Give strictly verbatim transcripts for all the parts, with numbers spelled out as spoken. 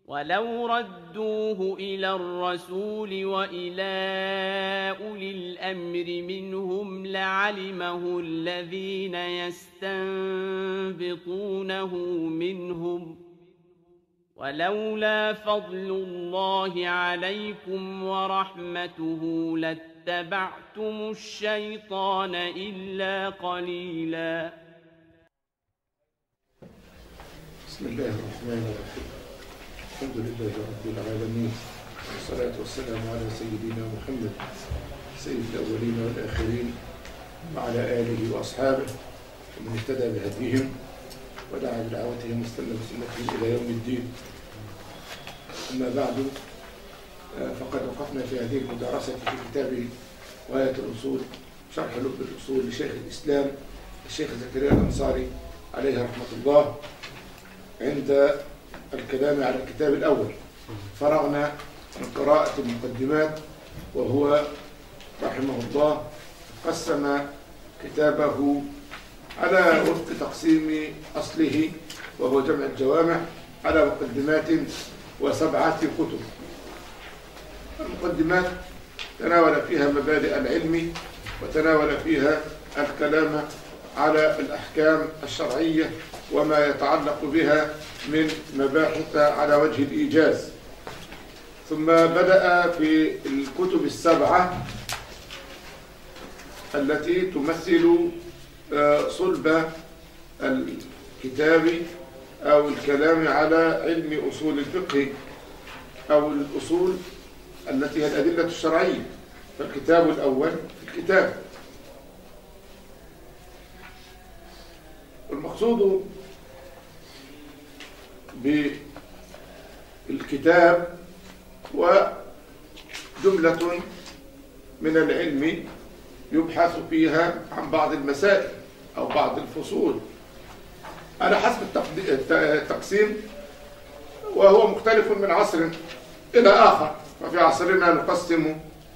ولو ردوه إلى الرسول وإلى أولي الأمر منهم لعلمه الذين يستنبطونه منهم ولولا فضل الله عليكم ورحمته لاتبعتم الشيطان إلا قليلا. بسم الله الرحمن الرحيم. الحمد لله رب العالمين، والصلاة والسلام على سيدنا محمد سيد الأولين والآخرين وعلى آله وأصحابه ومن اهتدى بهديهم ودعا بدعوتهم واستنى بسنتهم إلى يوم الدين. أما بعد، فقد وقفنا في هذه المدارسة في كتاب غاية الأصول شرح لب الأصول لشيخ الإسلام الشيخ زكريا الأنصاري عليه رحمة الله عند الكلام على الكتاب الأول. فرغنا من قراءة المقدمات، وهو رحمه الله قسم كتابه على وفق تقسيم أصله وهو جمع الجوامع على مقدمات وسبعة كتب. المقدمات تناول فيها مبادئ العلم، وتناول فيها الكلام على الأحكام الشرعية وما يتعلق بها من مباحث على وجه الإيجاز. ثم بدأ في الكتب السبعة التي تمثل صلب الكتاب أو الكلام على علم أصول الفقه أو الأصول التي هي الأدلة الشرعية. فالكتاب الأول في الكتاب. المقصود بالكتاب وجملة من العلم يبحث فيها عن بعض المسائل أو بعض الفصول على حسب التقسيم، وهو مختلف من عصر إلى آخر. ففي عصرنا نقسم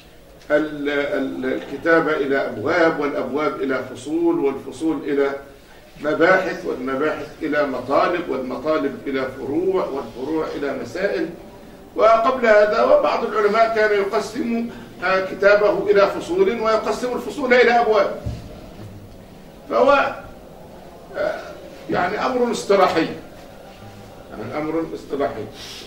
الكتاب إلى أبواب، والأبواب إلى فصول، والفصول إلى مباحث، والمباحث إلى مطالب، والمطالب إلى فروع، والفروع إلى مسائل. وقبل هذا وبعض العلماء كان يقسم كتابه إلى فصول ويقسم الفصول إلى أبواب. فهو يعني أمر اصطلاحي، يعني أمر اصطلاحي.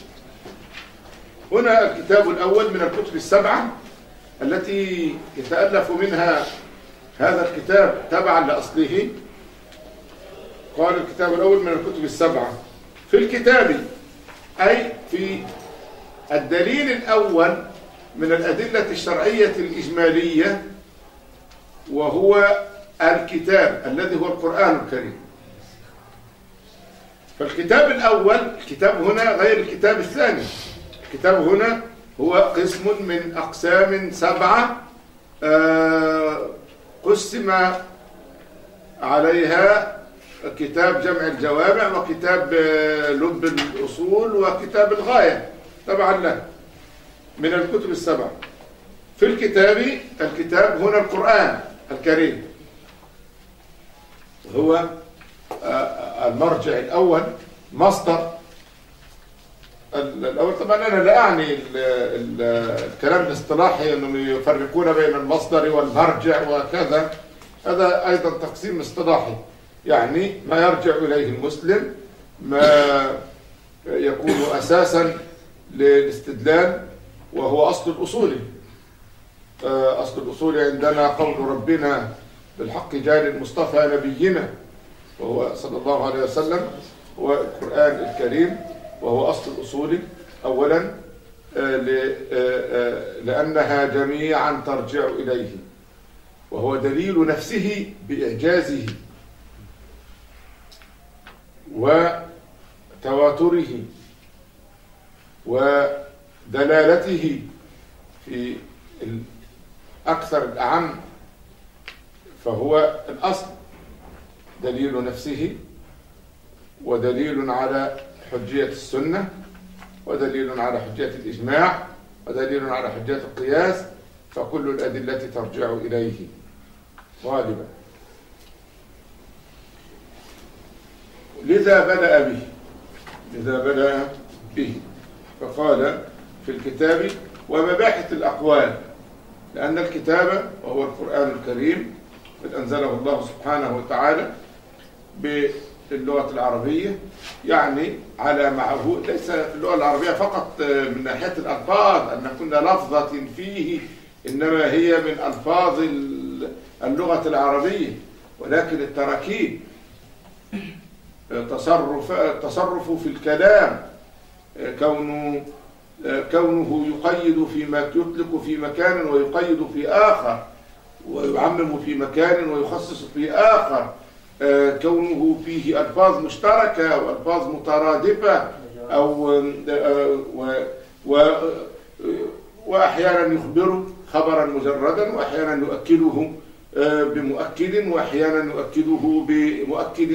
هنا الكتاب الأول من الكتب السبعة التي يتألف منها هذا الكتاب تبعا لأصله. قال الكتاب الأول من الكتب السبعة في الكتاب، أي في الدليل الأول من الأدلة الشرعية الإجمالية، وهو الكتاب الذي هو القرآن الكريم. فالكتاب الأول، الكتاب هنا غير الكتاب الثاني. الكتاب هنا هو قسم من أقسام سبعة قسم عليها كتاب جمع الجوامع، وكتاب لب الأصول، وكتاب الغاية طبعا له من الكتب السبعة. في الكتاب، الكتاب هنا القرآن الكريم، هو المرجع الأول، مصدر الأول. طبعا أنا لا أعني الكلام الاصطلاحي أنهم يفرقون بين المصدر والمرجع وكذا، هذا أيضا تقسيم اصطلاحي، يعني ما يرجع إليه المسلم، ما يكون أساسا للاستدلال، وهو أصل الأصول. أصل الأصول عندنا قول ربنا بالحق جار المصطفى نبينا، وهو صلى الله عليه وسلم، هو القرآن الكريم، وهو أصل الأصول أولا لأنها جميعا ترجع إليه، وهو دليل نفسه بإعجازه وتواتره ودلالته في الأكثر الأعم. فهو الأصل دليل نفسه، ودليل على حجية السنة، ودليل على حجية الإجماع، ودليل على حجية القياس. فكل الأدلة ترجع إليه غالبا. لذا بدأ به لذا بدأ به فقال في الكتاب ومباحث الأقوال، لأن الكتاب وهو القرآن الكريم قد أنزله الله سبحانه وتعالى باللغة العربية، يعني على معهود، ليس في اللغة العربية فقط من ناحية الألفاظ أن كل لفظة فيه إنما هي من ألفاظ اللغة العربية، ولكن التراكيب، تصرف التصرف في الكلام، كونه كونه يقيد فيما يطلق في مكان ويقيد في آخر، ويعمم في مكان ويخصص في آخر، كونه فيه ألفاظ مشتركة وألفاظ مترادفة، أو و وأحيانا يخبره خبرا مجردا، وأحيانا يؤكده بمؤكد، وأحيانا يؤكده بمؤكد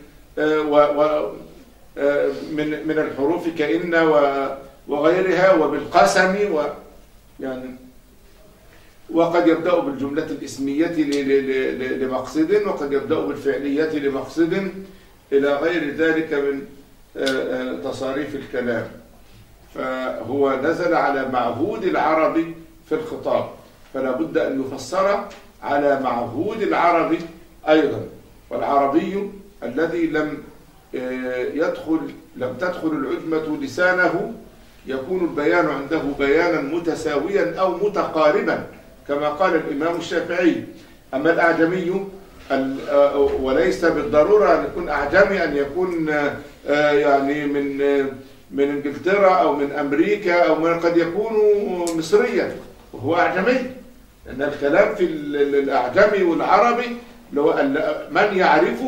من من الحروف كإن وغيرها، وبالقسم، ويعني وقد يبدأ بالجملة الاسمية لمقصد، وقد يبدأ بالفعلية لمقصد، إلى غير ذلك من تصاريف الكلام. فهو نزل على معهود العرب في الخطاب، فلا بد أن يفسر على معهود العرب أيضا. والعربي الذي لم يدخل لم تدخل العجمة لسانه يكون البيان عنده بيانا متساويا أو متقاربا، كما قال الإمام الشافعي. أما الأعجمي، وليس بالضرورة أن يكون أعجمي أن يكون يعني من من إنجلترا أو من أمريكا، أو من قد يكون مصريا وهو أعجمي، لأن الكلام في الأعجمي والعربي لو من يعرف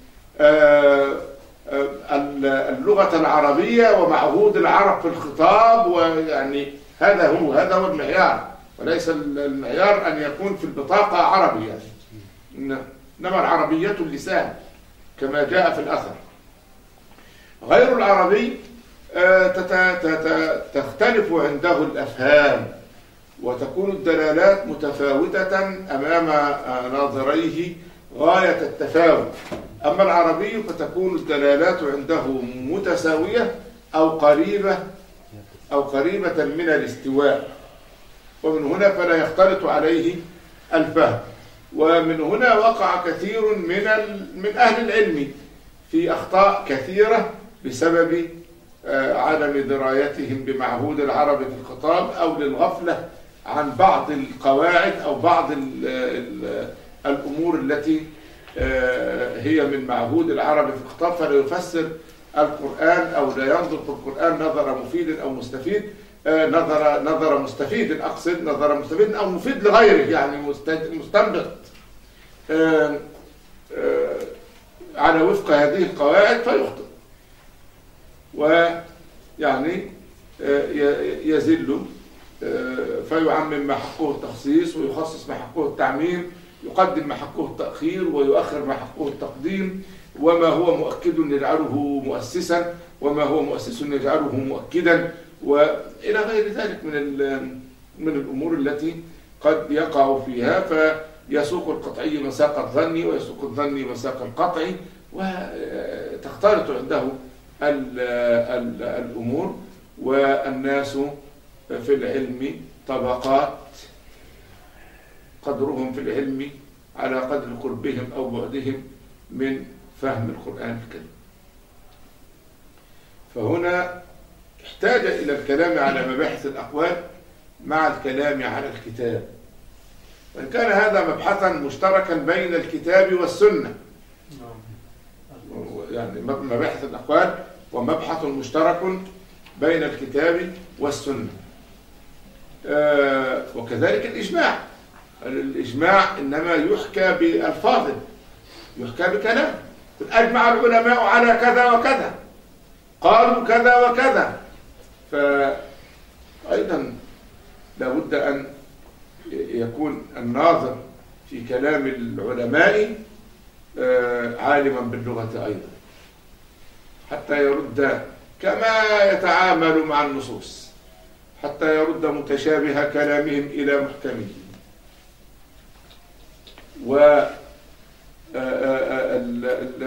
اللغة العربية ومعهود العرب في الخطاب، ويعني هذا هو هذا هو المعيار، وليس المعيار أن يكون في البطاقة عربي يعني. إنما العربية اللسان كما جاء في الأثر. غير العربي تختلف عنده الأفهام، وتكون الدلالات متفاوتة أمام ناظريه غاية التفاوت. أما العربي فتكون الدلالات عنده متساوية أو قريبة أو قريبة من الاستواء، ومن هنا فلا يختلط عليه الفهم. ومن هنا وقع كثير من من أهل العلم في أخطاء كثيرة بسبب عدم درايتهم بمعهود العرب في الخطاب، أو للغفلة عن بعض القواعد أو بعض ال ال الأمور التي هي من معهود العرب في الخطاب، فلا يفسر القرآن أو لا ينظر في القرآن نظر مفيد أو مستفيد، نظر نظر مستفيد، أقصد نظر مستفيد أو مفيد لغيره، يعني مستنبط على وفق هذه القواعد فيخطئ، ويعني يزل فيعمم ما حقه التخصيص، ويخصص ما حقه التعميم، يقدم ما حقه التأخير ويؤخر ما حقه التقديم، وما هو مؤكد يجعله مؤسسا، وما هو مؤسس يجعله مؤكدا، وإلى غير ذلك من من الأمور التي قد يقع فيها، فيسوق القطعي مساق الظني، ويسوق الظني مساق القطعي، وتختلط عنده ال ال الأمور. والناس في العلم طبقات، قدرهم في العلم على قدر قربهم أو بعدهم من فهم القرآن الكريم. فهنا احتاج إلى الكلام على مباحث الأقوال مع الكلام على الكتاب، وإن كان هذا مبحثا مشتركا بين الكتاب والسنة، يعني مباحث الأقوال ومبحث مشترك بين الكتاب والسنة. آه وكذلك الإجماع. الإجماع إنما يحكى بألفاظ، يحكى بكلام. أجمع العلماء على كذا وكذا، قالوا كذا وكذا. فأيضا لابد أن يكون الناظر في كلام العلماء عالما باللغة أيضا، حتى يرد كما يتعامل مع النصوص، حتى يرد متشابه كلامهم إلى محكمه،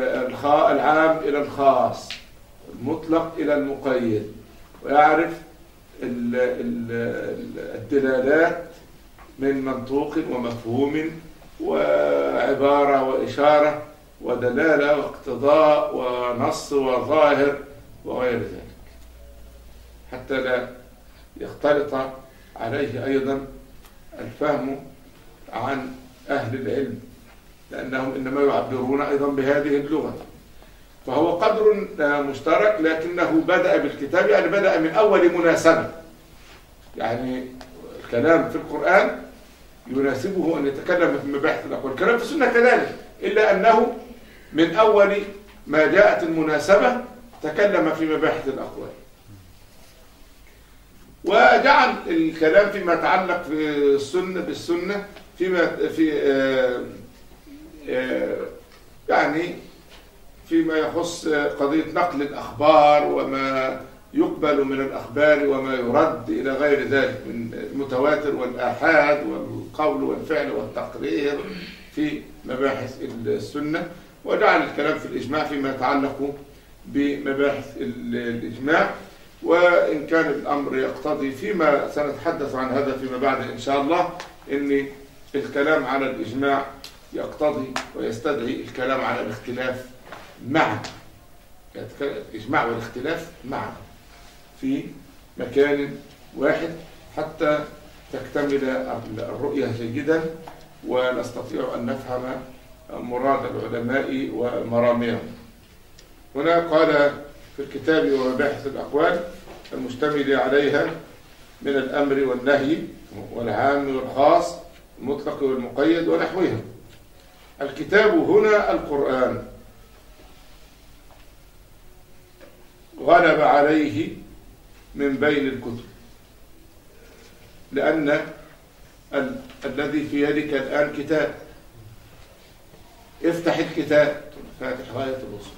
والعام إلى الخاص، المطلق إلى المقيد، ويعرف الدلالات من منطوق ومفهوم وعبارة وإشارة ودلالة واقتضاء ونص وظاهر وغير ذلك، حتى لا يختلط عليه أيضا الفهم عن أهل العلم، لأنهم إنما يعبرون أيضا بهذه اللغة. فهو قدر مشترك، لكنه بدأ بالكتاب، يعني بدأ من أول مناسبة. يعني الكلام في القرآن يناسبه أن يتكلم في مباحث الأقوال، الكلام في السنة كذلك، إلا أنه من أول ما جاءت المناسبة تكلم في مباحث الأقوال. وجعل الكلام فيما يتعلق في السنة بالسنة فيما في آآ آآ يعني فيما يخص قضية نقل الأخبار وما يقبل من الأخبار وما يرد إلى غير ذلك من المتواتر والآحاد والقول والفعل والتقرير في مباحث السنة. وجعل الكلام في الإجماع فيما يتعلق بمباحث الإجماع، وإن كان الأمر يقتضي فيما سنتحدث عن هذا فيما بعد إن شاء الله، إن الكلام على الإجماع يقتضي ويستدعي الكلام على الاختلاف معا، يعني الإجماع والاختلاف معا في مكان واحد حتى تكتمل الرؤية جيدا ونستطيع أن نفهم مراد العلماء ومراميهم. هنا قال في الكتاب ومباحث الأقوال المشتمل عليها من الأمر والنهي والعام والخاص المطلق والمقيد ونحوها. الكتاب هنا القرآن غلب عليه من بين الكتب، لأن ال الذي في يدك الآن كتاب. افتح الكتاب، فاتح غاية الوصول.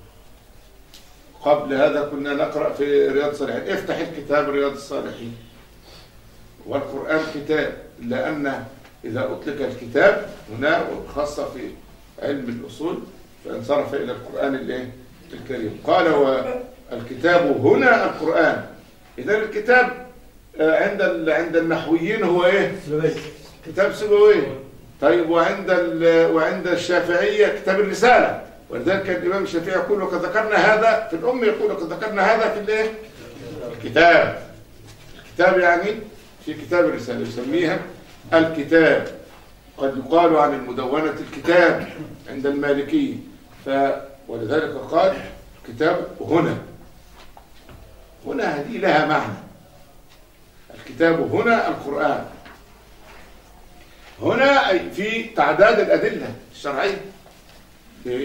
قبل هذا كنا نقرأ في رياض الصالحين، افتح الكتاب رياض الصالحين. والقرآن كتاب، لأن إذا أطلق الكتاب هنا وخاصة في علم الأصول فانصرف إلى القرآن الكريم. قال والكتاب هنا القرآن. إذا الكتاب عند عند النحويين هو إيه؟ كتاب سبوي. طيب وعند وعند الشافعية كتاب الرسالة، ولذلك الإمام الشافعي يقول وقد ذكرنا هذا في الأم، يقول وقد ذكرنا هذا في الإيه؟ الكتاب. الكتاب يعني في كتاب الرسالة يسميها الكتاب. قد يقال عن المدونة الكتاب عند المالكية، ف ولذلك قال الكتاب هنا. هنا هذه لها معنى. الكتاب هنا القرآن. هنا أي في تعداد الأدلة الشرعية، في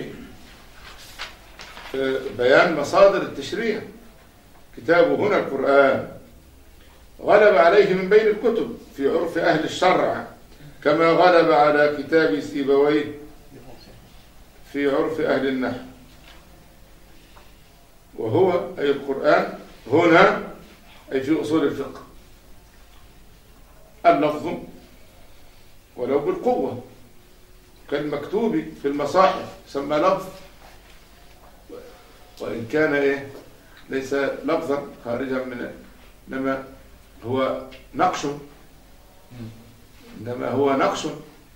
بيان مصادر التشريع. كتاب هنا القرآن غلب عليه من بين الكتب في عرف أهل الشرع، كما غلب على كتاب سيبويه في عرف أهل النحو. وهو أي القرآن هنا أي في أصول الفقه اللفظ ولو بالقوة، كالمكتوب في المصاحف يسمى لفظ، وإن كان إيه ليس لفظا خارجا من، إنما هو نقش، إنما هو نقش.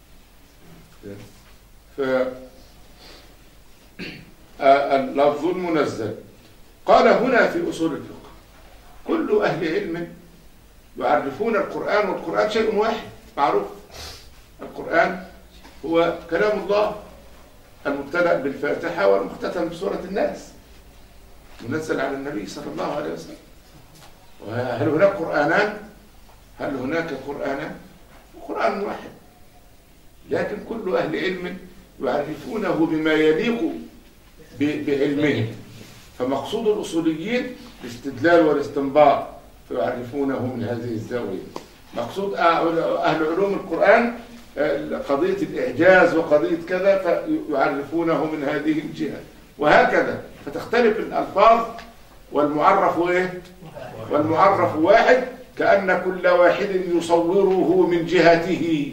فاللفظ المنزل. قال هنا في أصول الفقه كل أهل علم يعرفون القرآن، والقرآن شيء واحد معروف. القرآن هو كلام الله المبتدأ بالفاتحة والمختتم بسورة الناس، منزل على النبي صلى الله عليه وسلم. وهل هناك قرآنان؟ هل هناك قرآنان؟ قرآن واحد، لكن كل أهل علم يعرفونه بما يليق بعلمهم. فمقصود الأصوليين الاستدلال والاستنباط، فيعرفونه من هذه الزاوية. مقصود أهل علوم القرآن قضية الإعجاز وقضية كذا، فيعرفونه من هذه الجهة، وهكذا. فتختلف الألفاظ والمعرف إيه؟ والمعرف واحد، كأن كل واحد يصوره من جهته.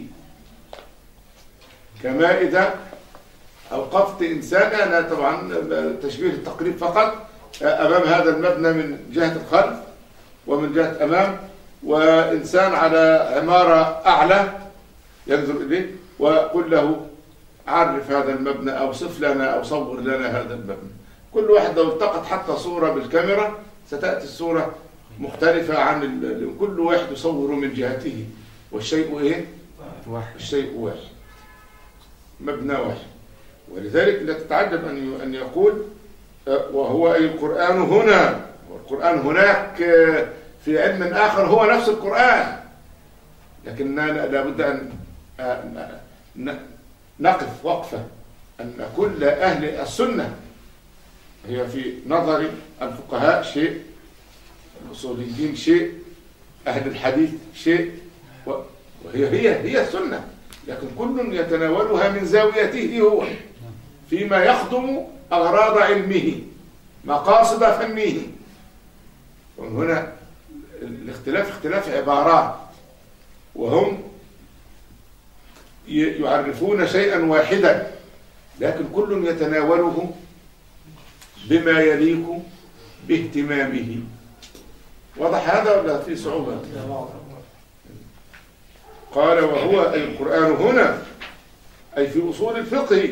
كما إذا أوقفت إنسان، أنا طبعا تشبيه التقريب فقط، أمام هذا المبنى من جهة الخلف، ومن جهة أمام، وإنسان على عمارة أعلى ينظر إليه وقل له عرف هذا المبنى أو صف لنا أو صور لنا هذا المبنى. كل واحد لو التقط حتى صورة بالكاميرا ستأتي الصورة مختلفة عن ال... كل واحد يصور من جهته، والشيء إيه؟ واحد. الشيء واحد، مبنى واحد. ولذلك لا تتعجب أن أن يقول وهو أي القرآن هنا، والقرآن هناك في علم آخر هو نفس القرآن، لكننا لابد أن نقف وقفة أن كل أهل السنة هي في نظر الفقهاء شيء، الأصوليين شيء، أهل الحديث شيء، وهي هي هي السنة، لكن كل يتناولها من زاويته هو فيما يخدم أغراض علمه مقاصد فنه. ومن هنا الاختلاف اختلاف عبارات، وهم يعرفون شيئا واحدا لكن كل يتناوله بما يليق باهتمامه. واضح هذا ولا في صعوبة؟ قال وهو أي القرآن هنا أي في أصول الفقه.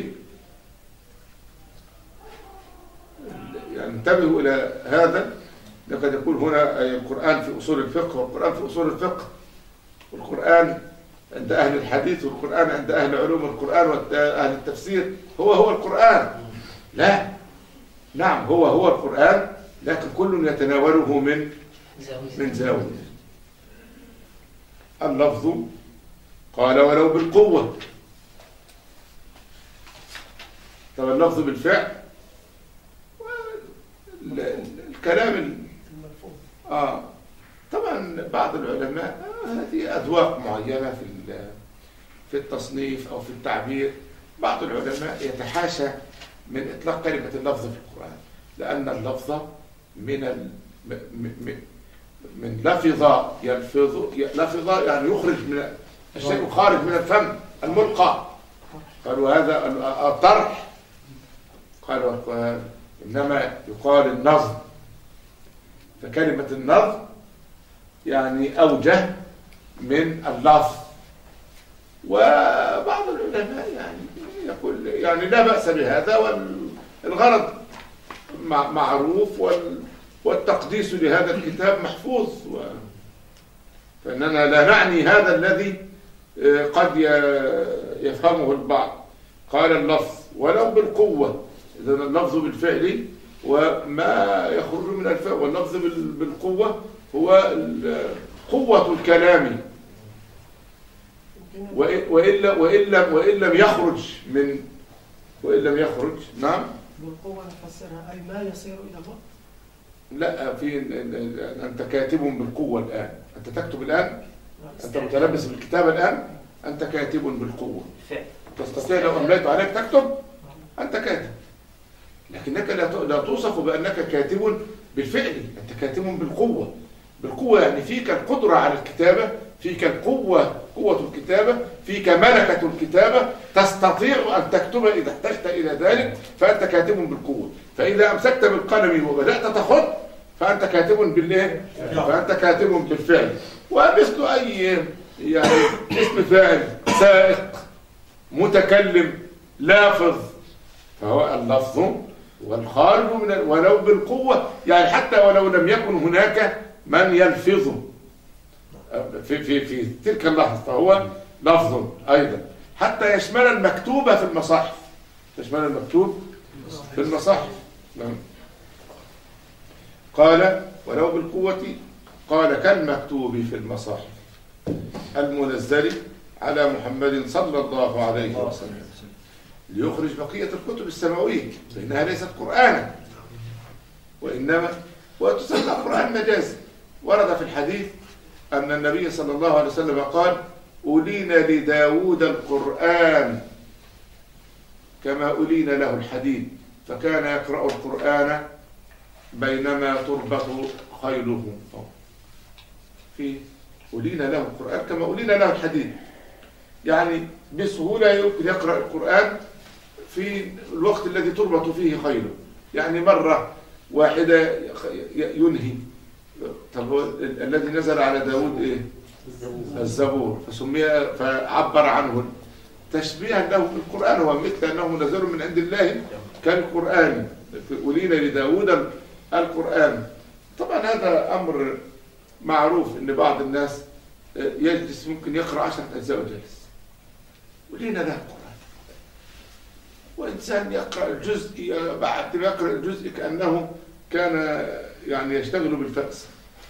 يعني انتبهوا إلى هذا، لقد يقول هنا أي القرآن في أصول الفقه، والقرآن في أصول الفقه، والقرآن عند أهل الحديث، والقرآن عند أهل علوم القرآن وأهل التفسير هو هو القرآن. لا، نعم هو هو القرآن، لكن كل يتناوله من من زاوية. اللفظ قال ولو بالقوة. طب اللفظ بالفعل الكلام آه طبعا بعض العلماء هذه أذواق معينة في في التصنيف أو في التعبير. بعض العلماء يتحاشى من إطلاق كلمة اللفظ في القرآن، لأن اللفظ من ال... من من لفظ يلفظ لفظ يعني يخرج من الشيء خارج من الفم الملقى. قالوا هذا الطرح، قالوا إنما يقال النظم، فكلمة النظم يعني أوجه من اللفظ. وبعض العلماء يعني يقول يعني لا بأس بهذا، والغرض معروف والتقديس لهذا الكتاب محفوظ، فإننا لا نعني هذا الذي قد يفهمه البعض. قال اللفظ ولو بالقوة، إذا اللفظ بالفعل وما يخرج من الفعل، واللفظ بالقوة هو قوة الكلام، وإلا وإلا وإن لم يخرج من وإن لم يخرج نعم بالقوة نفسرها أي ما يصير إلى الله. لا، في أنت كاتب بالقوة الآن، أنت تكتب الآن، أنت متلبس بالكتابة الآن، أنت كاتب بالقوة. تستطيع لو أمليت عليك تكتب، أنت كاتب، لكنك لا توصف بأنك كاتب بالفعل، أنت كاتب بالقوة. بالقوة يعني فيك القدرة على الكتابة، فيك القوة، قوة الكتابة، فيك ملكة الكتابة، تستطيع أن تكتب إذا احتجت إلى ذلك، فأنت كاتب بالقوة. فإذا أمسكت بالقلم وبدأت تخط فأنت كاتب بالإيه؟ فأنت كاتب بالفعل. ومثل أي يعني اسم فاعل، سائق، متكلم، لافظ، فهو اللفظ والخارج من ولو بالقوة، يعني حتى ولو لم يكن هناك من يلفظ في في في تلك اللحظة فهو لفظ أيضا، حتى يشمل المكتوبة في المصاحف، يشمل المكتوب في المصاحف. قال ولو بالقوة، قال كالمكتوب في المصاحف المنزل على محمد صلى الله عليه وسلم ليخرج بقية الكتب السماوية، فإنها ليست قرآنا وإنما وتسمى قرآن مجازي. ورد في الحديث أن النبي صلى الله عليه وسلم قال أولين لداود القرآن كما أولين له الحديد، فكان يقرأ القرآن بينما تربط خيله. في أولين له القرآن كما أولين له الحديد، يعني بسهولة يمكن يقرأ القرآن في الوقت الذي تربط فيه خيله، يعني مرة واحدة ينهي طب هو ال- الذي نزل على داود ايه؟ الزبور، فسمي فعبر عنه تشبيها له بالقرآن، هو مثل أنه منزل من عند الله كالقرآن، أولين لداود القرآن. طبعا هذا أمر معروف أن بعض الناس يجلس ممكن يقرأ عشرة أجزاء وجلس، ولينا له القرآن، وإنسان يقرأ الجزء بعد ما يقرأ الجزء كأنه كان يعني يشتغل بالفأس.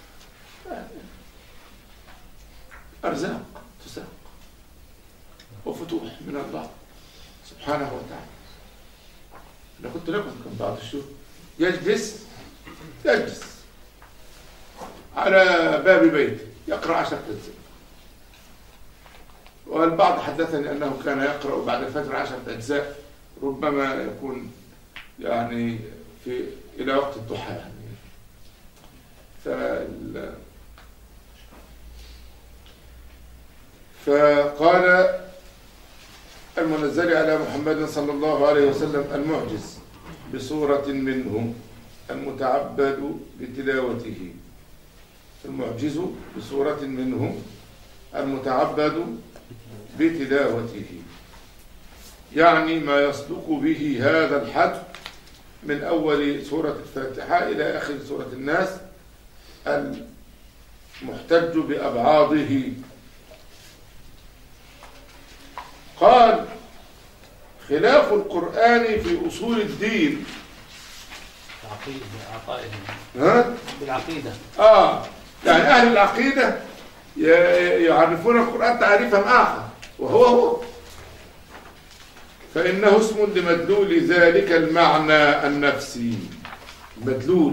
أرزاق تساق وفتوح من الله سبحانه وتعالى. أنا كنت لكم كم بعض الشهور يجلس يجلس على باب بيته يقرأ عشرة أجزاء، والبعض حدثني أنه كان يقرأ بعد الفجر عشرة أجزاء، ربما يكون يعني في إلى وقت الضحى يعني. فال فقال المنزل على محمد صلى الله عليه وسلم المعجز بصورة منه المتعبد بتلاوته، المعجز بصورة منه المتعبد بتلاوته، يعني ما يصدق به هذا الحد من أول سورة الفاتحة إلى آخر سورة الناس المحتج بأبعاضه. قال خلاف القرآن في أصول الدين. ها؟ بالعقيدة. آه يعني أهل العقيدة يعرفون القرآن تعريفا آخر، وهو هو فإنه اسم لمدلول ذلك المعنى النفسي. مدلول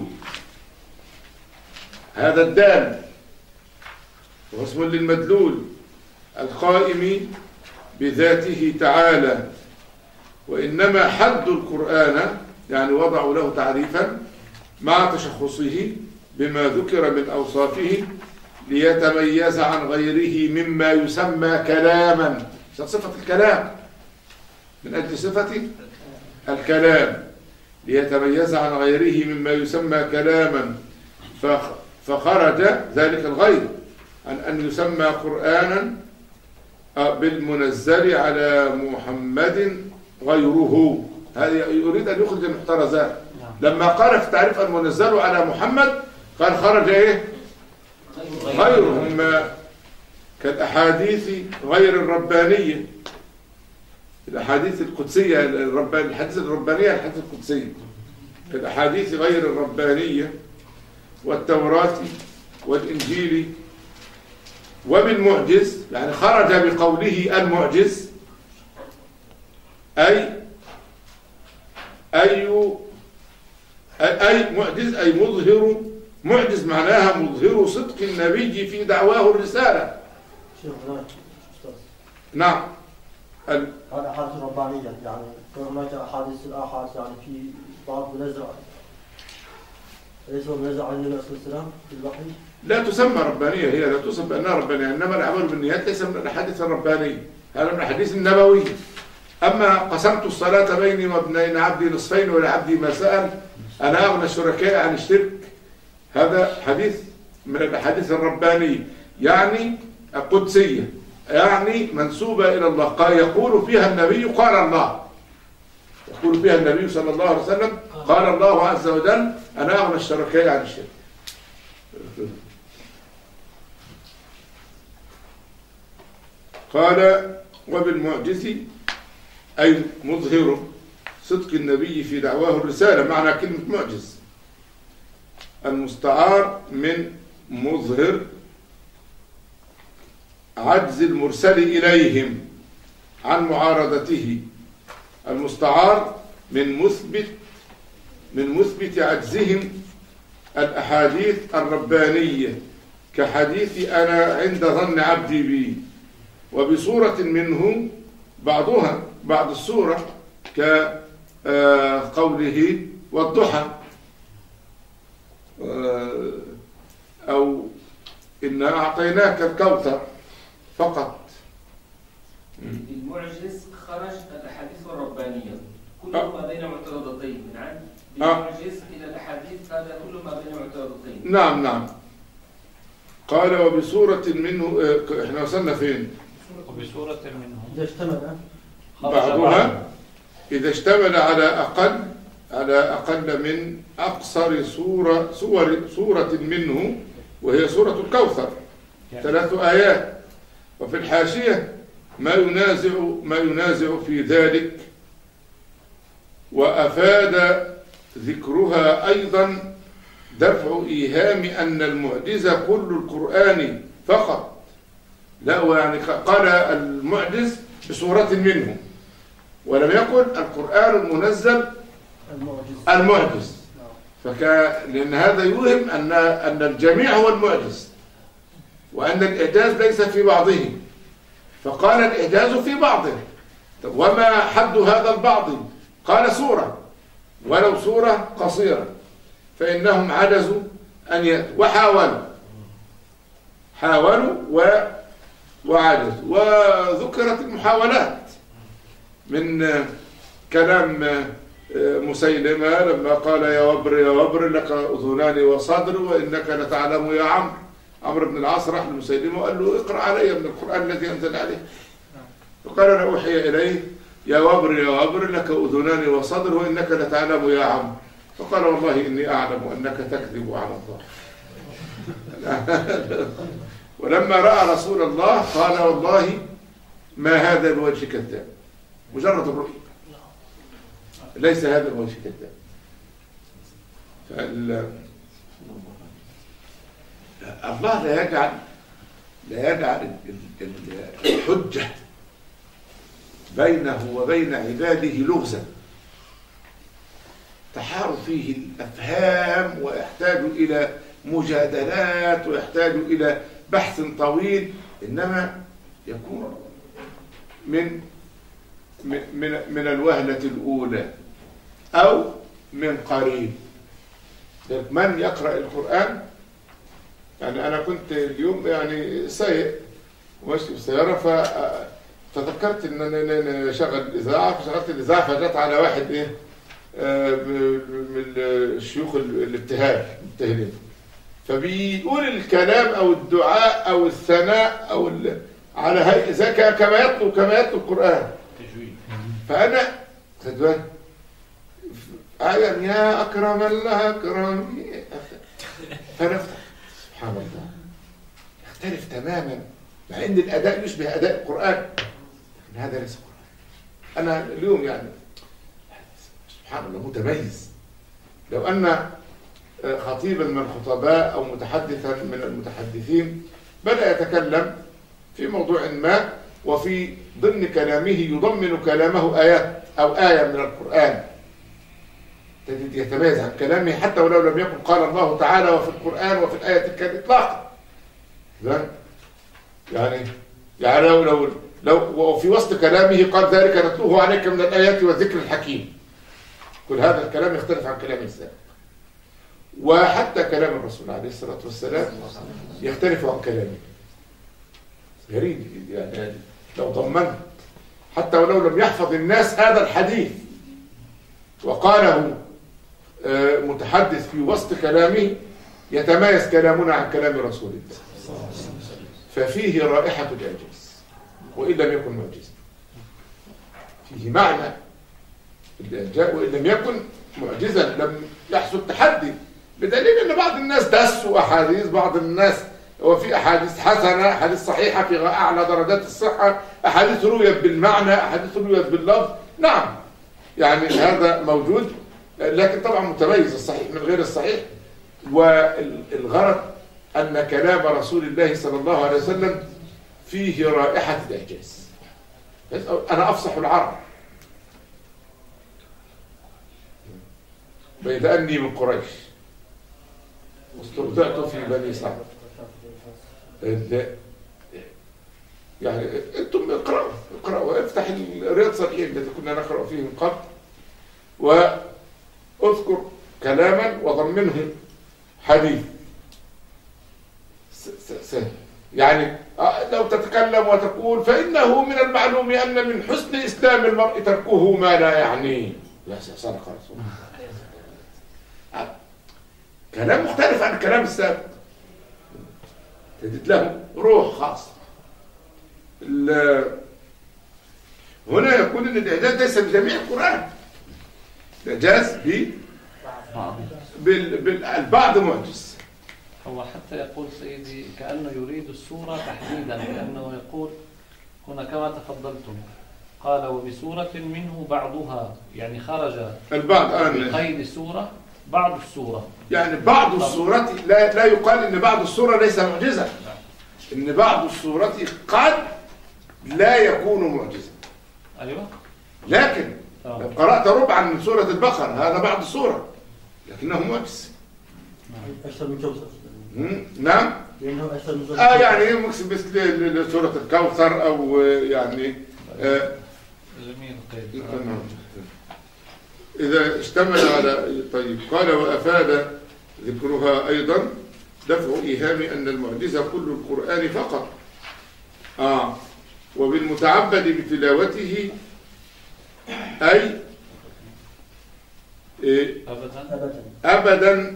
هذا الدال وهو اسم للمدلول القائم بذاته تعالى، وإنما حد القرآن يعني وضعوا له تعريفا مع تشخصه بما ذكر من أوصافه ليتميز عن غيره مما يسمى كلاما، صفة الكلام من أجل صفة الكلام، ليتميز عن غيره مما يسمى كلاما، فخرج ذلك الغير عن أن يسمى قرآنا بالمنزل على محمد غيره. هذا يريد أن يخرج المحترزات. لما قال في تعريف المنزل على محمد قال خرج إيه؟ غيرهم كالأحاديث غير الربانية، الأحاديث القدسية الربانية، الحديث الربانية الحديث القدسية، كالأحاديث غير الربانية والتوراة والإنجيل. وبالمعجز يعني خرج بقوله المعجز أي أي أي معجز أي مظهر، معجز معناها مظهر صدق النبي في دعواه الرسالة. نعم. هذا أحاديث ربانية، يعني هناك أحاديث الآحاد يعني في بعض منزع ليس منزع عن النبي صلى الله عليه وسلم في الوحي. لا تسمى ربانية، هي لا تسمى بأنها ربانية، إنما الأعمال بالنيات ليس من الأحاديث الربانية، هذا من الأحاديث النبوية. أما قسمت الصلاة بيني وبين عبدي نصفين ولعبدي ما سأل أنا أغنى الشركاء عن الشرك، هذا حديث من الأحاديث الربانية يعني القدسية، يعني منسوبة إلى الله، قال يقول فيها النبي قال الله، يقول فيها النبي صلى الله عليه وسلم قال الله عز وجل أنا أغنى الشركاء عن الشرك. قال وبالمعجز أي مظهر صدق النبي في دعواه الرسالة، معنى كلمة معجز المستعار من مظهر عجز المرسل إليهم عن معارضته، المستعار من مثبت من مثبت عجزهم الأحاديث الربانية كحديث أنا عند ظن عبدي بي، وبصورة منه بعضها بعض السورة كقوله والضحى أو إنا أعطيناك الكوثر فقط. المعجز خرج الأحاديث الربانية كل ما بين معترضتين، من عن المعجز إلى الأحاديث هذا كل ما بين معترضتين. نعم نعم قال وبسورة منه. اه احنا وصلنا فين؟ وبسورة منه إذا اشتمل بعضها إذا اشتمل على أقل على أقل من أقصر سورة سور سورة منه، وهي سورة الكوثر ثلاث آيات. وفي الحاشية ما ينازع ما ينازع في ذلك، وأفاد ذكرها أيضا دفع إيهام أن المعجزة كل القرآن فقط، لا يعني قال المعجز بسورة منه، ولم يقل القرآن المنزل المعجز المعجز، فكان لأن هذا يوهم أن أن الجميع هو المعجز، وأن الإعجاز ليس في بعضه، فقال الإعجاز في بعضه. وما حد هذا البعض؟ قال سورة، ولو سورة قصيرة، فإنهم عجزوا أن يأتوا وحاولوا حاولوا و وعجزوا. وذكرت المحاولات من كلام مسيلمة لما قال يا وبر يا وبر لك أذنان وصدر وإنك لتعلم يا عمرو. عمرو بن العاص راح لمسيلمة وقال له اقرأ علي من القرآن الذي أنزل عليه، فقال أنا أوحي إليه يا وبر يا وبر لك أذنان وصدر وإنك لتعلم يا عمرو، فقال والله إني أعلم أنك تكذب على الله. ولما رأى رسول الله قال والله ما هذا الوجه كذاب، مجرد الرؤية ليس هذا الوجه كذاب. فال... الله لا يجعل لا يجعل الحجة بينه وبين عباده لغزا تحار فيه الأفهام ويحتاج إلى مجادلات ويحتاج إلى بحث طويل، إنما يكون من من من الوهلة الأولى أو من قريب. من يقرأ القرآن، يعني أنا كنت اليوم يعني سايق وماشي في السيارة فتذكرت إن أنا شغل الإذاعة، فشغلت الإذاعة فجت على واحد إيه من الشيوخ الابتهال المبتهلين، فبيقول الكلام أو الدعاء أو الثناء أو على هيئة زي كما يتلو كما يتلو القرآن. فأنا خدوان آية يا أكرم الله أكرم، فنفتح سبحان الله يختلف تماما، مع أن الأداء يشبه أداء القرآن، لكن هذا ليس قرآن. أنا اليوم يعني سبحان الله متميز. لو أن خطيبا من الخطباء أو متحدثا من المتحدثين بدأ يتكلم في موضوع ما وفي ضمن كلامه يضمن كلامه آيات أو آية من القرآن، تجد يتميز عن كلامه حتى ولو لم يكن قال الله تعالى وفي القرآن وفي الآية تلك إطلاقا. يعني يعني لو لو لو وفي وسط كلامه قال ذلك نتلوه عليك من الآيات والذكر الحكيم، كل هذا الكلام يختلف عن كلام الإنسان. وحتى كلام الرسول عليه الصلاة والسلام يختلف عن كلامه. غريب يعني لو ضمنت حتى ولو لم يحفظ الناس هذا الحديث وقاله متحدث في وسط كلامه يتميز كلامنا عن كلام رسول الله، ففيه رائحة الإعجاز وإن لم يكن معجزا، فيه معنى الإعجاز وإن لم يكن معجزا، لم يحصل تحدي، بدليل أن بعض الناس دسوا أحاديث، بعض الناس وفي أحاديث حسنة، أحاديث صحيحة في أعلى درجات الصحة، أحاديث رويت بالمعنى، أحاديث رويت باللفظ، نعم يعني هذا موجود، لكن طبعا متميز الصحيح من غير الصحيح. والغرض أن كلام رسول الله صلى الله عليه وسلم فيه رائحة الإعجاز. أنا أفصح العرب بيد أني من قريش واسترضعت في بني سعد. يعني أنتم اقرأوا اقرأوا افتح الرياض الصالحين الذي كنا نقرأ فيه من قبل وأذكر كلاما وضمنه حديث سهل. يعني لو تتكلم وتقول فإنه من المعلوم أن من حسن إسلام المرء تركه ما لا يعنيه، لا صدق رسول الله، كلام مختلف عن الكلام السابق. ادت له روح خاصة. هنا يقول ان الاعجاز ليس بجميع القرآن، الاعجاز بالبعض معجز. هو حتى يقول سيدي كأنه يريد السورة تحديدا، كأنه يقول هنا كما تفضلتم قال وبسورة منه بعضها، يعني خرج البعض بقيد السورة بعض السورة، يعني بعض السورات لا, لا يقال ان بعض السورة ليس معجزة، ان بعض السورات قد لا يكون معجزة. ايوه، لكن لو قرأت ربعا من سورة البقرة هذا بعض السورة لكنه معجز. أكثر من جوزة. نعم. اه يعني ممكن مثل سورة الكوثر او يعني آه جميل قيد. إذا اشتمل على طيب. قال وأفاد ذكرها أيضا دفع إيهام أن المعجزة كل القرآن فقط. آه وبالمتعبد بتلاوته أي إيه أبدا أبدا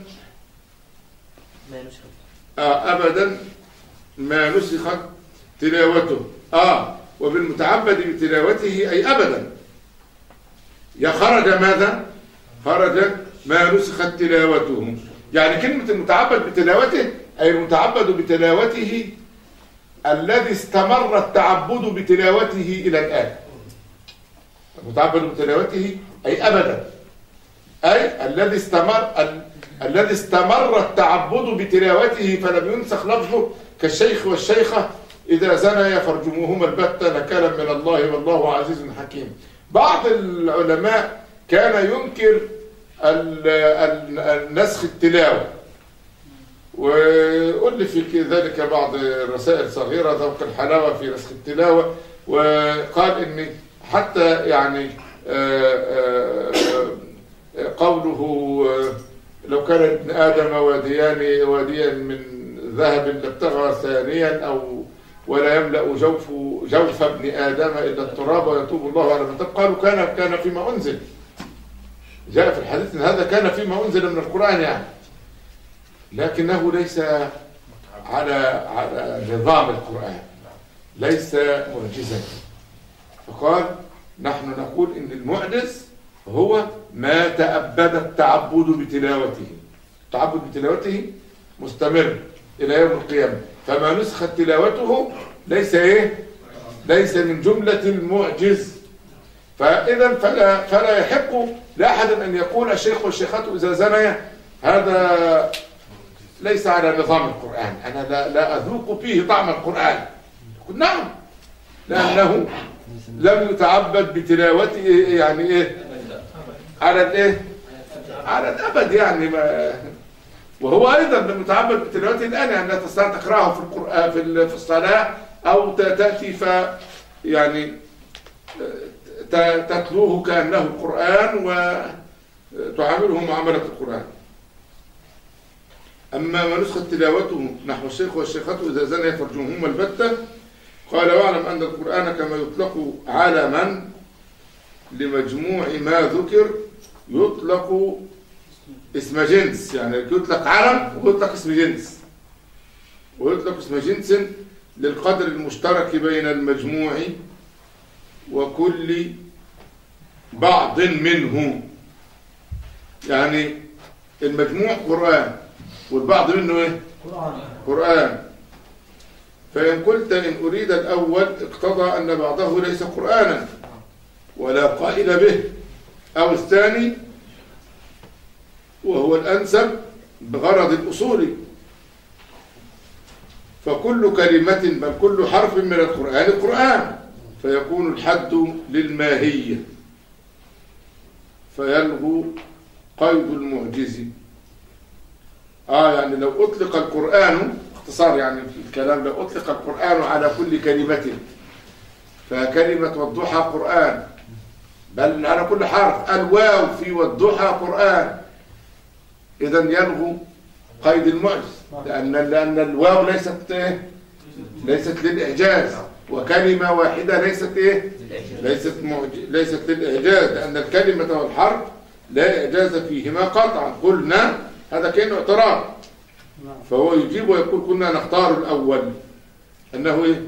آه أبدا ما نسخت تلاوته. آه وبالمتعبد بتلاوته أي أبدا يخرج ماذا؟ خرج ما نسخت تلاوته. يعني كلمة المتعبد بتلاوته أي المتعبد بتلاوته الذي استمر التعبد بتلاوته إلى الآن. المتعبد بتلاوته أي أبدا، أي الذي استمر ال... الذي استمر التعبد بتلاوته فلم ينسخ لفظه كالشيخ والشيخة إذا زنيا فارجموهما البتة نكالا من الله والله عزيز حكيم. بعض العلماء كان ينكر النسخ التلاوة، وقل في ذلك بعض الرسائل صغيرة ذوق الحلاوة في نسخ التلاوة، وقال إن حتى يعني قوله لو كان ابن آدم واديان واديا من ذهب لابتغى ثانيا أو ولا يملأ جوف جوف ابن آدم إلا التراب ويتوب الله على من تاب. قالوا كان كان فيما أنزل، جاء في الحديث إن هذا كان فيما أنزل من القرآن يعني، لكنه ليس على على نظام القرآن، ليس معجزا. فقال نحن نقول إن المعجز هو ما تأبد التعبد بتلاوته، التعبد بتلاوته مستمر إلى يوم القيامة، فما نسخت تلاوته ليس إيه؟ ليس من جملة المعجز. فإذا فلا, فلا يحق لأحد أن يقول الشيخ والشيخة إذا زنيا هذا ليس على نظام القرآن، أنا لا, لا أذوق فيه طعم القرآن. نعم، لأنه لم يتعبد بتلاوته يعني إيه؟ على الإيه؟ على الأبد يعني ما. وهو أيضا لم يتعبد بتلاوته الآن، يعني لا تستطيع تقرأه في القرآن في الصلاة أو تأتي ف يعني تتلوه كأنه القرآن وتعامله معاملة القرآن. أما ما نسخت تلاوته نحو الشيخ والشيخة إذا زنيا فارجموهما البتة. قال واعلم أن القرآن كما يطلق علما لمجموع ما ذكر يطلق اسم جنس، يعني يطلق علم ويطلق اسم جنس، ويطلق اسم جنس للقدر المشترك بين المجموع وكل بعض منه. يعني المجموع قرآن والبعض منه ايه؟ قرآن. قرآن. فإن قلت إن أريد الأول اقتضى أن بعضه ليس قرآنا ولا قائل به، أو الثاني وهو الأنسب بغرض الأصول، فكل كلمة بل كل حرف من القرآن قرآن، فيكون الحد للماهية فيلغو قيد المعجز. آه يعني لو أطلق القرآن اختصار يعني في الكلام، لو أطلق القرآن على كل كلمة فكلمة والضحى قرآن، بل على كل حرف، الواو في والضحى قرآن، إذا يلغو قيد المعجز، لأن لأن الواو ليست إيه؟ ليست للإعجاز، وكلمة واحدة ليست إيه؟ ليست معجز، ليست للإعجاز، لأن الكلمة والحرف لا إعجاز فيهما قطعا. قلنا هذا كأنه اعتراض، فهو يجيب ويقول كنا نختار الأول أنه إيه؟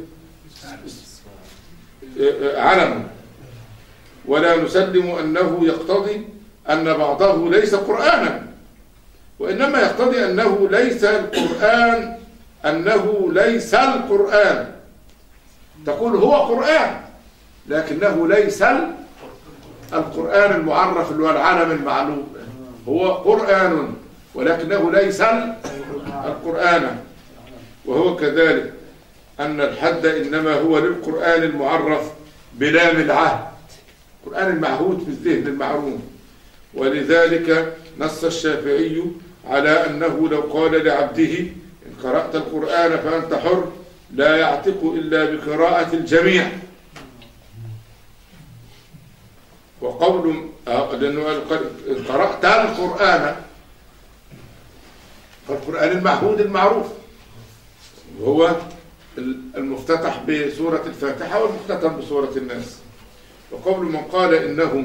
علم، ولا نسلم أنه يقتضي أن بعضه ليس قرآنا، وإنما يقتضي أنه ليس القرآن، أنه ليس القرآن. تقول هو قرآن لكنه ليس القرآن المعرف اللي هو العلم المعلوم، هو قرآن ولكنه ليس القرآن. وهو كذلك أن الحد إنما هو للقرآن المعرف بلام العهد، القرآن المعهود في الذهن المعروف. ولذلك نص الشافعي على أنه لو قال لعبده إن قرأت القرآن فأنت حر لا يعتق إلا بقراءة الجميع. وقول لأنه إن قرأت القرآن فالقرآن المعهود المعروف وهو المفتتح بسورة الفاتحة والمختتم بسورة الناس. وقول من قال إنه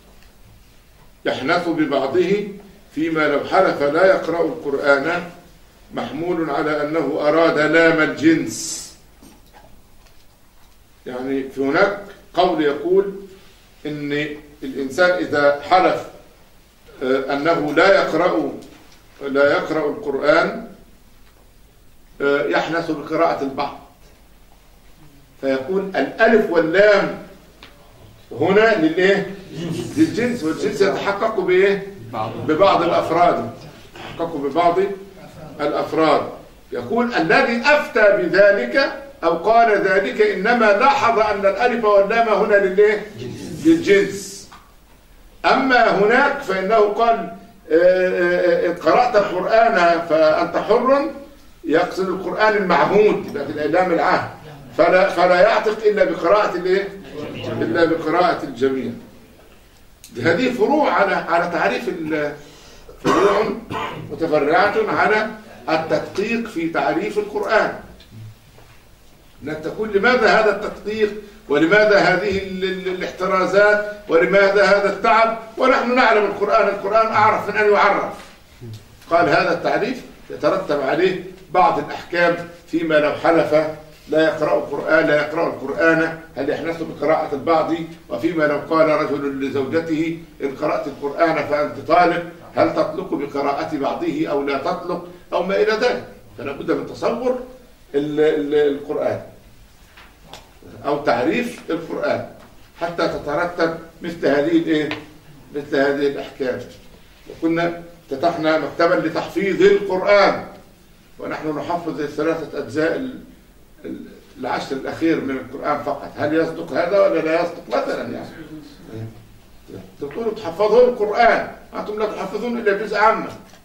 يحنث ببعضه فيما لو حلف لا يقرأ القرآن محمول على أنه أراد لام الجنس. يعني في هناك قول يقول إن الإنسان إذا حلف أنه لا يقرأ لا يقرأ القرآن يحنث بقراءة البعض، فيقول الألف واللام هنا للإيه؟ للجنس، والجنس يتحقق بإيه؟ ببعض الأفراد، يتحقق ببعض الأفراد. يقول الذي أفتى بذلك أو قال ذلك إنما لاحظ أن الألف واللام هنا للإيه؟ للجنس. أما هناك فإنه قال إن قرأت القرآن فأنت حر، يقصد القرآن المعهود لكن الإعلام العهد، فلا فلا يعتق إلا بقراءة الإيه؟ إلا بقراءة الجميع. هذه فروع على على تعريف فروع متفرعة على التدقيق في تعريف القرآن. أنك تقول لماذا هذا التدقيق ولماذا هذه الاحترازات ولماذا هذا التعب، ونحن نعلم القرآن، القرآن أعرف من أن يعرف. قال هذا التعريف يترتب عليه بعض الأحكام فيما لو حلف لا يقرأ القرآن لا يقرأ القرآن هل يحنث بقراءة البعض، وفيما لو قال رجل لزوجته إن قرأت القرآن فأنت طالب هل تطلق بقراءة بعضه أو لا تطلق أو ما إلى ذلك. فلا بد من تصور القرآن أو تعريف القرآن حتى تترتب مثل هذه الإيه؟ مثل هذه الأحكام. وكنا فتحنا مكتبا لتحفيظ القرآن، ونحن نحفظ الثلاثة أجزاء العشر الأخير من القرآن فقط. هل يصدق هذا ولا لا يصدق مثلا؟ يعني تقولوا تحفظون القرآن، أنتم لا تحفظون إلا جزء عامة.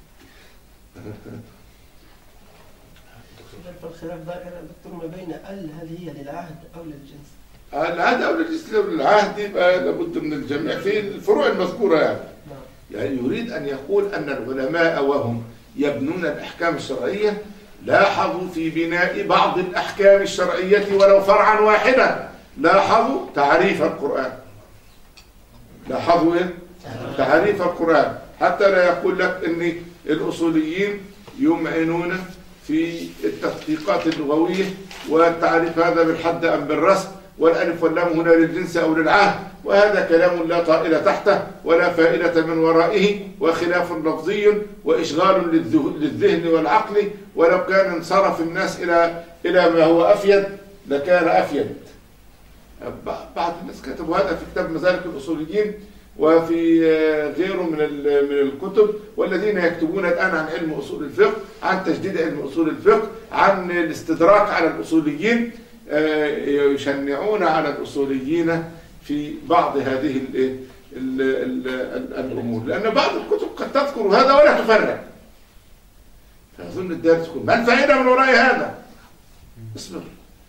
فالخلاف دائر دكتور ما بين ال هل هي للعهد أو للجنس؟ العهد أو للجنس. للعهد يبقى لابد من الجميع في الفروع المذكورة. يعني يعني يريد أن يقول أن العلماء وهم يبنون الأحكام الشرعية لاحظوا في بناء بعض الأحكام الشرعية ولو فرعا واحدا لاحظوا تعريف القرآن، لاحظوا إيه؟ تعريف القرآن، حتى لا يقول لك أن الأصوليين يمعنون في التدقيقات اللغوية والتعريف هذا بالحد أم بالرسم والألف واللام هنا للجنس أو للعهد، وهذا كلام لا طائل تحته ولا فائدة من ورائه وخلاف لفظي وإشغال للذهن والعقل، ولو كان انصرف الناس إلى إلى ما هو أفيد لكان أفيد. بعض الناس كتبوا هذا في كتاب مزارك الأصوليين وفي غيره من من الكتب، والذين يكتبون الآن عن علم أصول الفقه، عن تجديد علم أصول الفقه، عن الاستدراك على الأصوليين، يشنعون على الأصوليين في بعض هذه ال ال ال الأمور، لأن بعض الكتب قد تذكر هذا ولا تفرق، فأظن الدارس تكون ما الفائدة من وراء هذا؟ اصبر،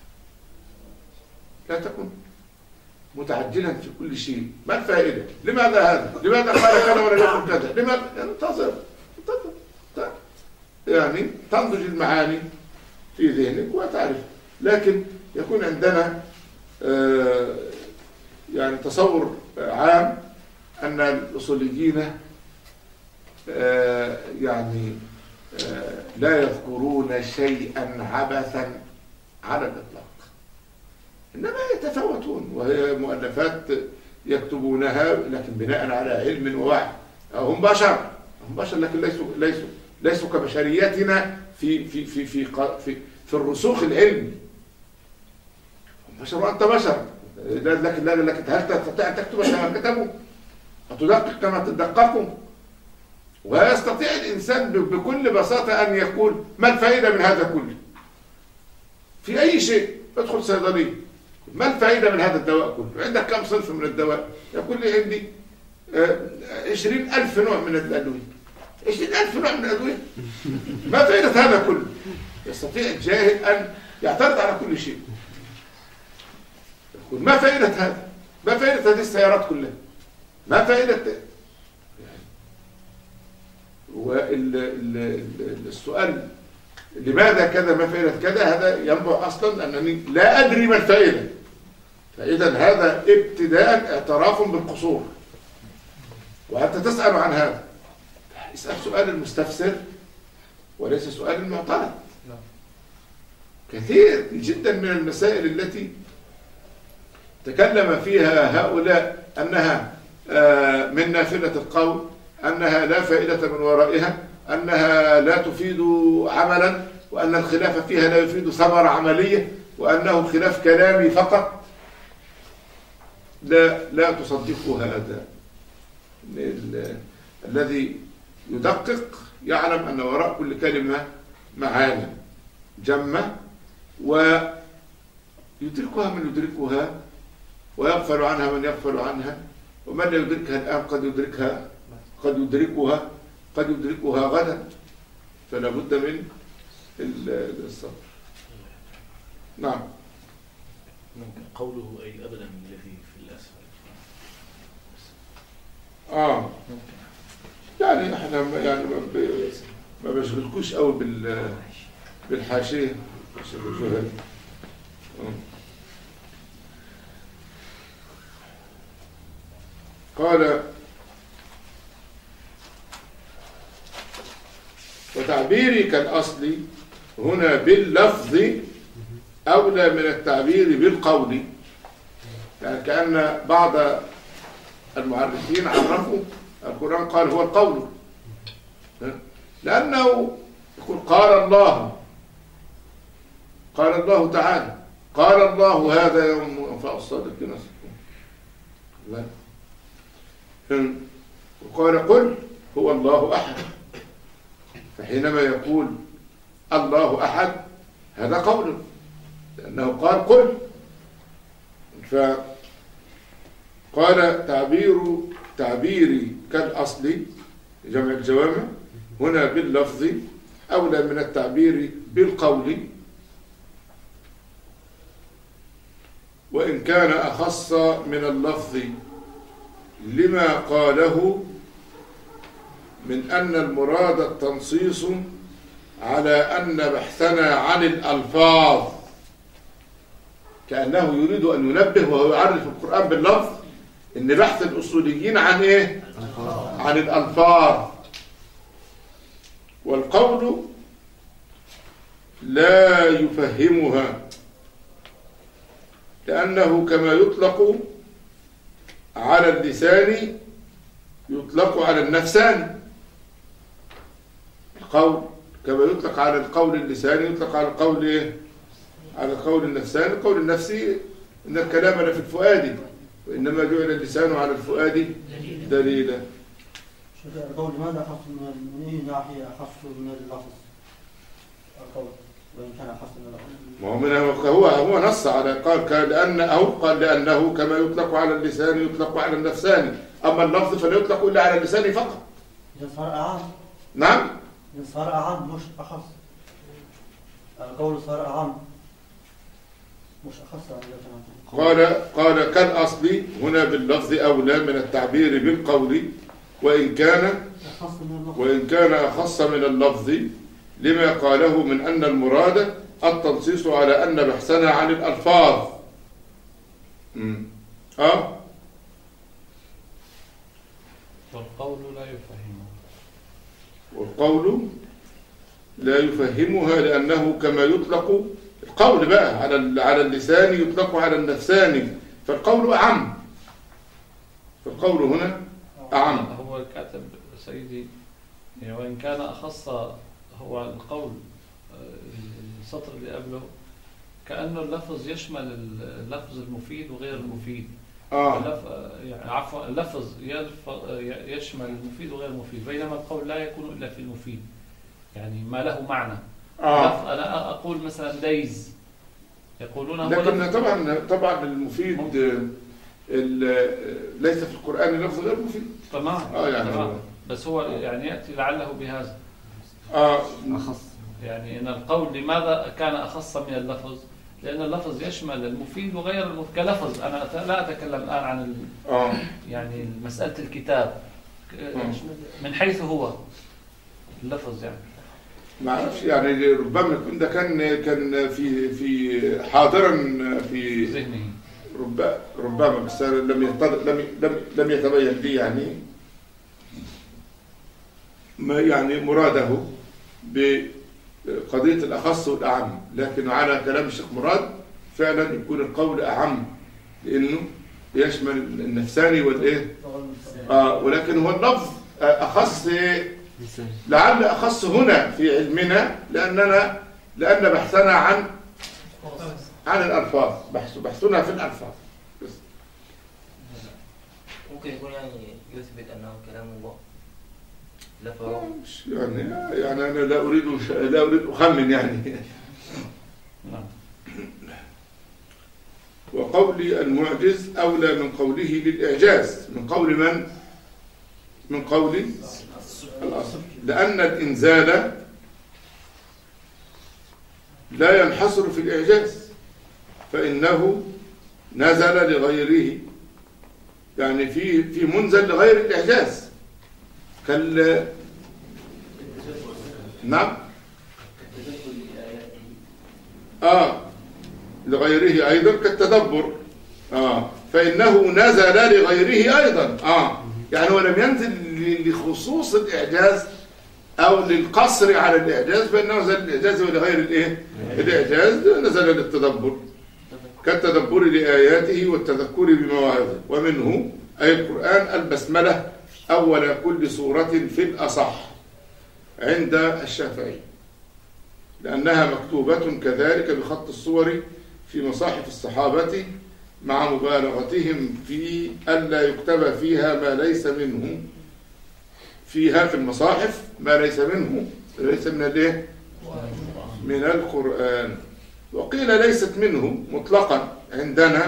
لا تكن متعجلا في كل شيء. ما الفائدة؟ لماذا هذا؟ لماذا قال كذا ولا يقول كذا؟ لماذا؟ انتظر انتظر يعني تنضج المعاني في ذهنك وتعرف. لكن يكون عندنا آه يعني تصور عام أن الأصوليين آه يعني لا يذكرون شيئا عبثا على الإطلاق، إنما يتفاوتون، وهي مؤلفات يكتبونها لكن بناء على علم ووعي. هم بشر، هم بشر لكن ليسوا ليسوا ليسوا كبشريتنا في في في في في, في الرسوخ العلمي. هم بشر وأنت بشر، لكن لكن هل تستطيع أن تكتب كما كتبوا؟ وتدقق كما تدققوا؟ ويستطيع الإنسان بكل بساطة أن يقول ما الفائدة من هذا كله؟ في أي شيء، ادخل صيدلية، ما الفائدة من هذا الدواء كله؟ عندك كم صنف من الدواء؟ يقول لي عندي عشرين ألف نوع من الأدوية. عشرين ألف نوع من الأدوية؟ ما فائدة هذا كله؟ يستطيع الجاهل أن يعترض على كل شيء. يقول ما فائدة هذا؟ ما فائدة هذه السيارات كلها؟ ما فائدة؟ والسؤال لماذا كذا ما فائدة كذا، هذا ينبع أصلا أنني لا أدري ما الفائدة. فإذا هذا ابتداء اعتراف بالقصور، وأنت تسأل عن هذا. اسأل سؤال المستفسر وليس سؤال المعترض. كثير جدا من المسائل التي تكلم فيها هؤلاء أنها من نافلة القول، أنها لا فائدة من ورائها، أنها لا تفيد عملا، وأن الخلاف فيها لا يفيد ثمرة عملية، وأنه خلاف كلامي فقط، لا لا تصدقوا هذا. الذي يدقق يعلم أن وراء كل كلمة معاني جمة، ويدركها من يدركها، ويغفل عنها من يغفل عنها، ومن لا يدركها الآن قد يدركها قد يدركها قد يدركها غدا. فلا بد من الصبر. نعم. ممكن قوله أي أبدا الذي في الأسفل. آه يعني احنا يعني ما بشغلكوش قوي بال بالحاشية عشان الجهل. قال وتعبيري كالأصل هنا باللفظ أولى من التعبير بالقول. يعني كأن بعض المعرفين عرفوا القرآن قال هو القول، لأنه يقول قال الله، قال الله تعالى، قال الله هذا يوم أنفاء الصادقين لا. وقال قل هو الله أحد. فحينما يقول الله أحد هذا قوله، لأنه قال قل. فقال تعبير تعبيري كالأصل جمع الجوامع هنا باللفظ أولى من التعبير بالقول، وإن كان أخص من اللفظ لما قاله من أن المراد التنصيص على أن بحثنا عن الألفاظ، كأنه يريد أن ينبه وهو يعرف القرآن باللفظ إن بحث الأصوليين عن إيه؟ عن الألفاظ. والقول لا يفهمها، لأنه كما يطلق على اللسان يطلق على النفسان. القول كما يطلق على القول اللساني يطلق على القول إيه؟ على القول النفساني. القول النفسي إن الكلام لا في الفؤاد، وإنما جعل اللسان على الفؤاد دليلا. القول لماذا أخص من أي ناحية أخص من اللفظ؟ القول وإن كان أخص من اللفظ. ما هو من هو هو نص على قال لأنه قال لأنه كما يطلق على اللسان يطلق على النفساني، أما اللفظ فلا يطلق إلا على اللسان فقط. إذا صار أعام. نعم. إذا صار أعام مش أخص. القول صار أعام مش أخص. قال قال كالأصل هنا باللفظ أولى من التعبير بالقول، وإن كان وإن كان أخص من اللفظ لما قاله من أن المراد التنصيص على أن بحثنا عن الألفاظ. امم اه والقول لا يفهمه. والقول لا يفهمها، لأنه كما يطلق القول بقى على على اللسان يطلق على النفساني، فالقول أعم، فالقول هنا أعم. هو كاتب سيدي يعني وإن كان أخص هو القول السطر اللي قبله كأنه اللفظ يشمل اللفظ المفيد وغير المفيد. آه. يعني عفوا اللفظ يشمل المفيد وغير المفيد، بينما القول لا يكون إلا في المفيد، يعني ما له معنى. آه. أنا أقول مثلا دايز يقولون هو لكن طبعا طبعا المفيد ليس في القرآن لفظ غير مفيد. تمام. آه يعني تمام. بس هو يعني يأتي لعله بهذا. آه. أخص. يعني إن القول لماذا كان أخص من اللفظ؟ لأن اللفظ يشمل المفيد وغير المفيد كلفظ. أنا لا أتكلم الآن عن ال... آه. يعني مسألة الكتاب من حيث هو اللفظ يعني. ما أعرفش يعني ربما يكون ده كان كان في في حاضرا في ذهنه. ربما ربما بس لم يتض... لم لم لم يتبين لي يعني ما يعني مراده بقضية الأخص والأعم، لكن على كلام الشيخ مراد فعلا يكون القول أعم لأنه يشمل النفساني والإيه آه ولكن هو اللفظ أخص، لعل أخص هنا في علمنا لأننا لأن بحثنا عن عن الألفاظ، بحث بحثنا في الألفاظ. بس ممكن يكون يعني يثبت أنه كلام الله لا مش يعني يعني أنا لا أريد لا أريد أخمن يعني. وقول المعجز أولى من قوله للإعجاز، من قول من؟ من قول الأصل، لأن الإنزال لا ينحصر في الإعجاز، فإنه نزل لغيره، يعني في في منزل لغير الإعجاز كال نعم آه لغيره أيضا كالتدبر، آه فإنه نزل لغيره أيضا، آه يعني هو لم ينزل لخصوص الإعجاز أو للقصر على الإعجاز، فإنه نزل للإعجاز ولغير الإيه؟ الإعجاز نزل للتدبر كالتدبر لآياته والتذكر بمواعظه، ومنه أي القرآن البسملة أول كل سورة في الأصح عند الشافعي، لأنها مكتوبة كذلك بخط الصور في مصاحف الصحابة مع مبالغتهم في ألا يكتب فيها ما ليس منه، فيها في المصاحف ما ليس منه، ليس من الايه؟ من القرآن. وقيل ليست منه مطلقا عندنا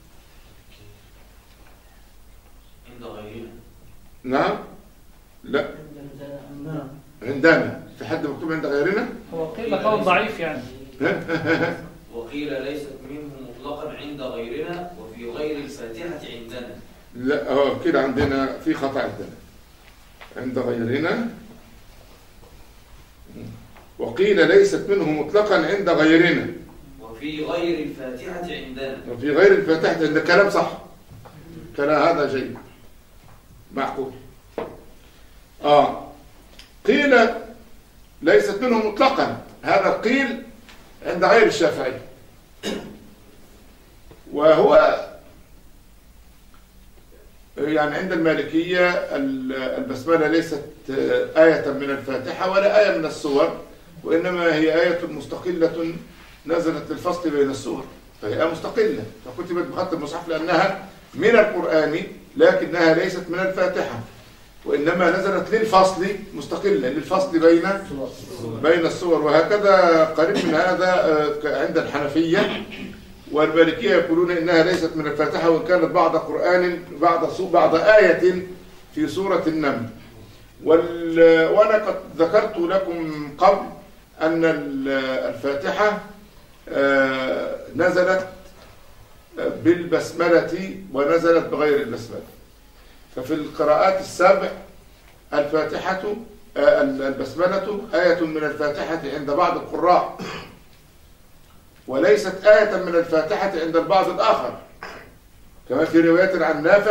عند غيرنا. نعم لا عندنا، في حد مكتوب عند غيرنا؟ هو قيل قول ضعيف يعني. وقيل ليست منه مطلقا عند غيرنا وفي غير الفاتحة عندنا. لا اه كده عندنا في خطأ، عندنا عند غيرنا. وقيل ليست منه مطلقا عند غيرنا وفي غير الفاتحة عندنا. وفي غير الفاتحة عندنا، كلام صح، كلام هذا جيد معقول. اه قيل ليست منه مطلقا، هذا قيل عند غير الشافعي، وهو يعني عند المالكية البسملة ليست آية من الفاتحة ولا آية من السور، وإنما هي آية مستقلة نزلت للفصل بين السور، فهي آية مستقلة فكتبت بخط المصحف لأنها من القرآن لكنها ليست من الفاتحة، وإنما نزلت للفصل مستقلة للفصل بين بين السور. وهكذا قريب من هذا عند الحنفية والمالكية يقولون إنها ليست من الفاتحة، وإن كانت بعض قرآن بعض بعض آية في سورة النمل. وأنا قد ذكرت لكم قبل أن الفاتحة نزلت بالبسملة ونزلت بغير البسملة، ففي القراءات السبع الفاتحة البسملة آية من الفاتحة عند بعض القراء، وليست آية من الفاتحة عند البعض الآخر، كما في رواية عن نافع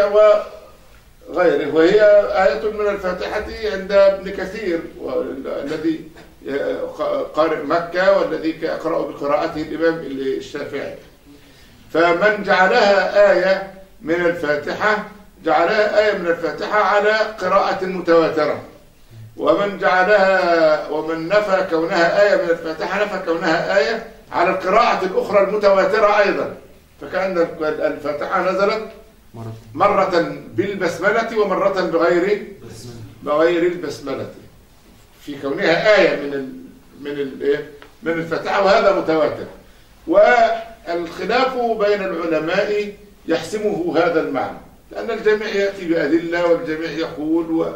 وغيره، وهي آية من الفاتحة عند ابن كثير الذي قارئ مكة والذي يقرأ بقراءته الإمام الشافعي. فمن جعلها آية من الفاتحة جعلها آية من الفاتحة على قراءة متواترة، ومن جعلها ومن نفى كونها آية من الفاتحة نفى كونها آية على القراءة الأخرى المتواترة أيضا. فكأن الفاتحة نزلت مرة بالبسملة ومرة بغير بغير البسملة، في كونها آية من ال من ال من الفاتحة، وهذا متواتر. والخلاف بين العلماء يحسمه هذا المعنى، لأن الجميع يأتي بأدلة والجميع يقول و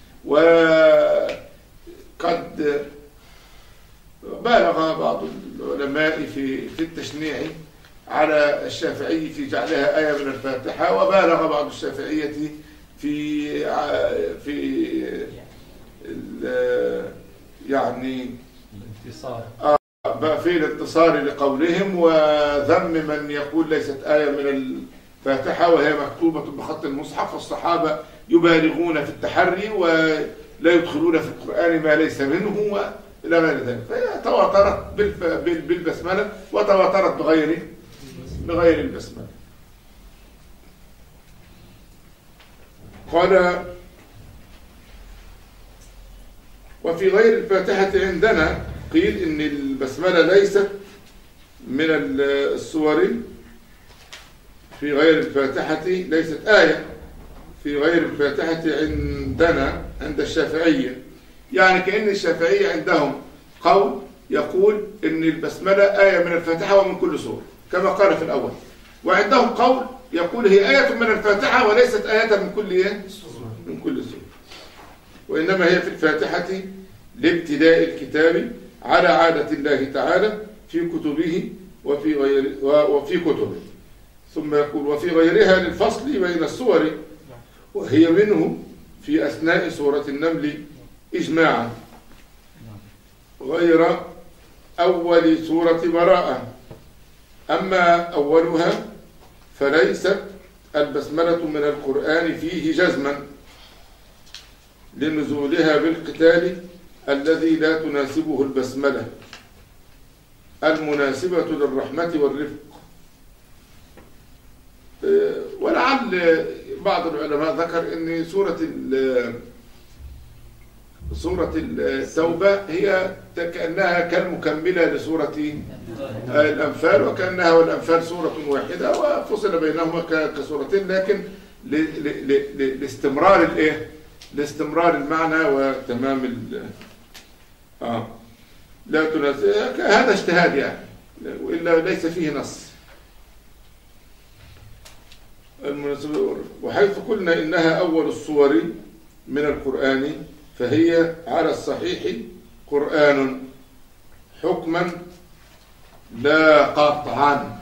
وقد بالغ بعض العلماء في في التشنيع على الشافعي في جعلها آية من الفاتحة، وبالغ بعض الشافعية في في يعني الانتصار في الانتصار لقولهم، وذم من يقول ليست آية من الفاتحة وهي مكتوبة بخط المصحف، والصحابة يبالغون في التحري ولا يدخلون في القرآن ما ليس منه وإلى غير ذلك. فهي تواترت بالبسملة وتواترت بغير بغير البسملة. قال وفي غير الفاتحة عندنا قيل إن البسملة ليست من السور، في غير الفاتحة ليست آية في غير الفاتحة عندنا عند الشافعية، يعني كأن الشافعية عندهم قول يقول إن البسملة آية من الفاتحة ومن كل سورة كما قال في الأول، وعندهم قول يقول هي آية من الفاتحة وليست آية من كل من كل سورة، وإنما هي في الفاتحة لابتداء الكتاب على عادة الله تعالى في كتبه وفي غير وفي كتبه. ثم يقول وفي غيرها للفصل بين السور، وهي منه في أثناء سورة النمل إجماعا، غير أول سورة براءة. أما أولها فليست البسملة من القرآن فيه جزما لنزولها بالقتال الذي لا تناسبه البسملة المناسبة للرحمة والرفق. ولعل بعض العلماء ذكر أن سورة سورة التوبة هي كأنها كالمكملة لسورة الأنفال، وكأنها والأنفال سورة واحدة وفصل بينهما كسورتين، لكن لاستمرار الايه لاستمرار المعنى وتمام ال اه لا تناسب. هذا اجتهاد يعني، وإلا ليس فيه نص. وحيث قلنا إنها أول الصور من القرآن فهي على الصحيح قرآن حكما لا قطعا،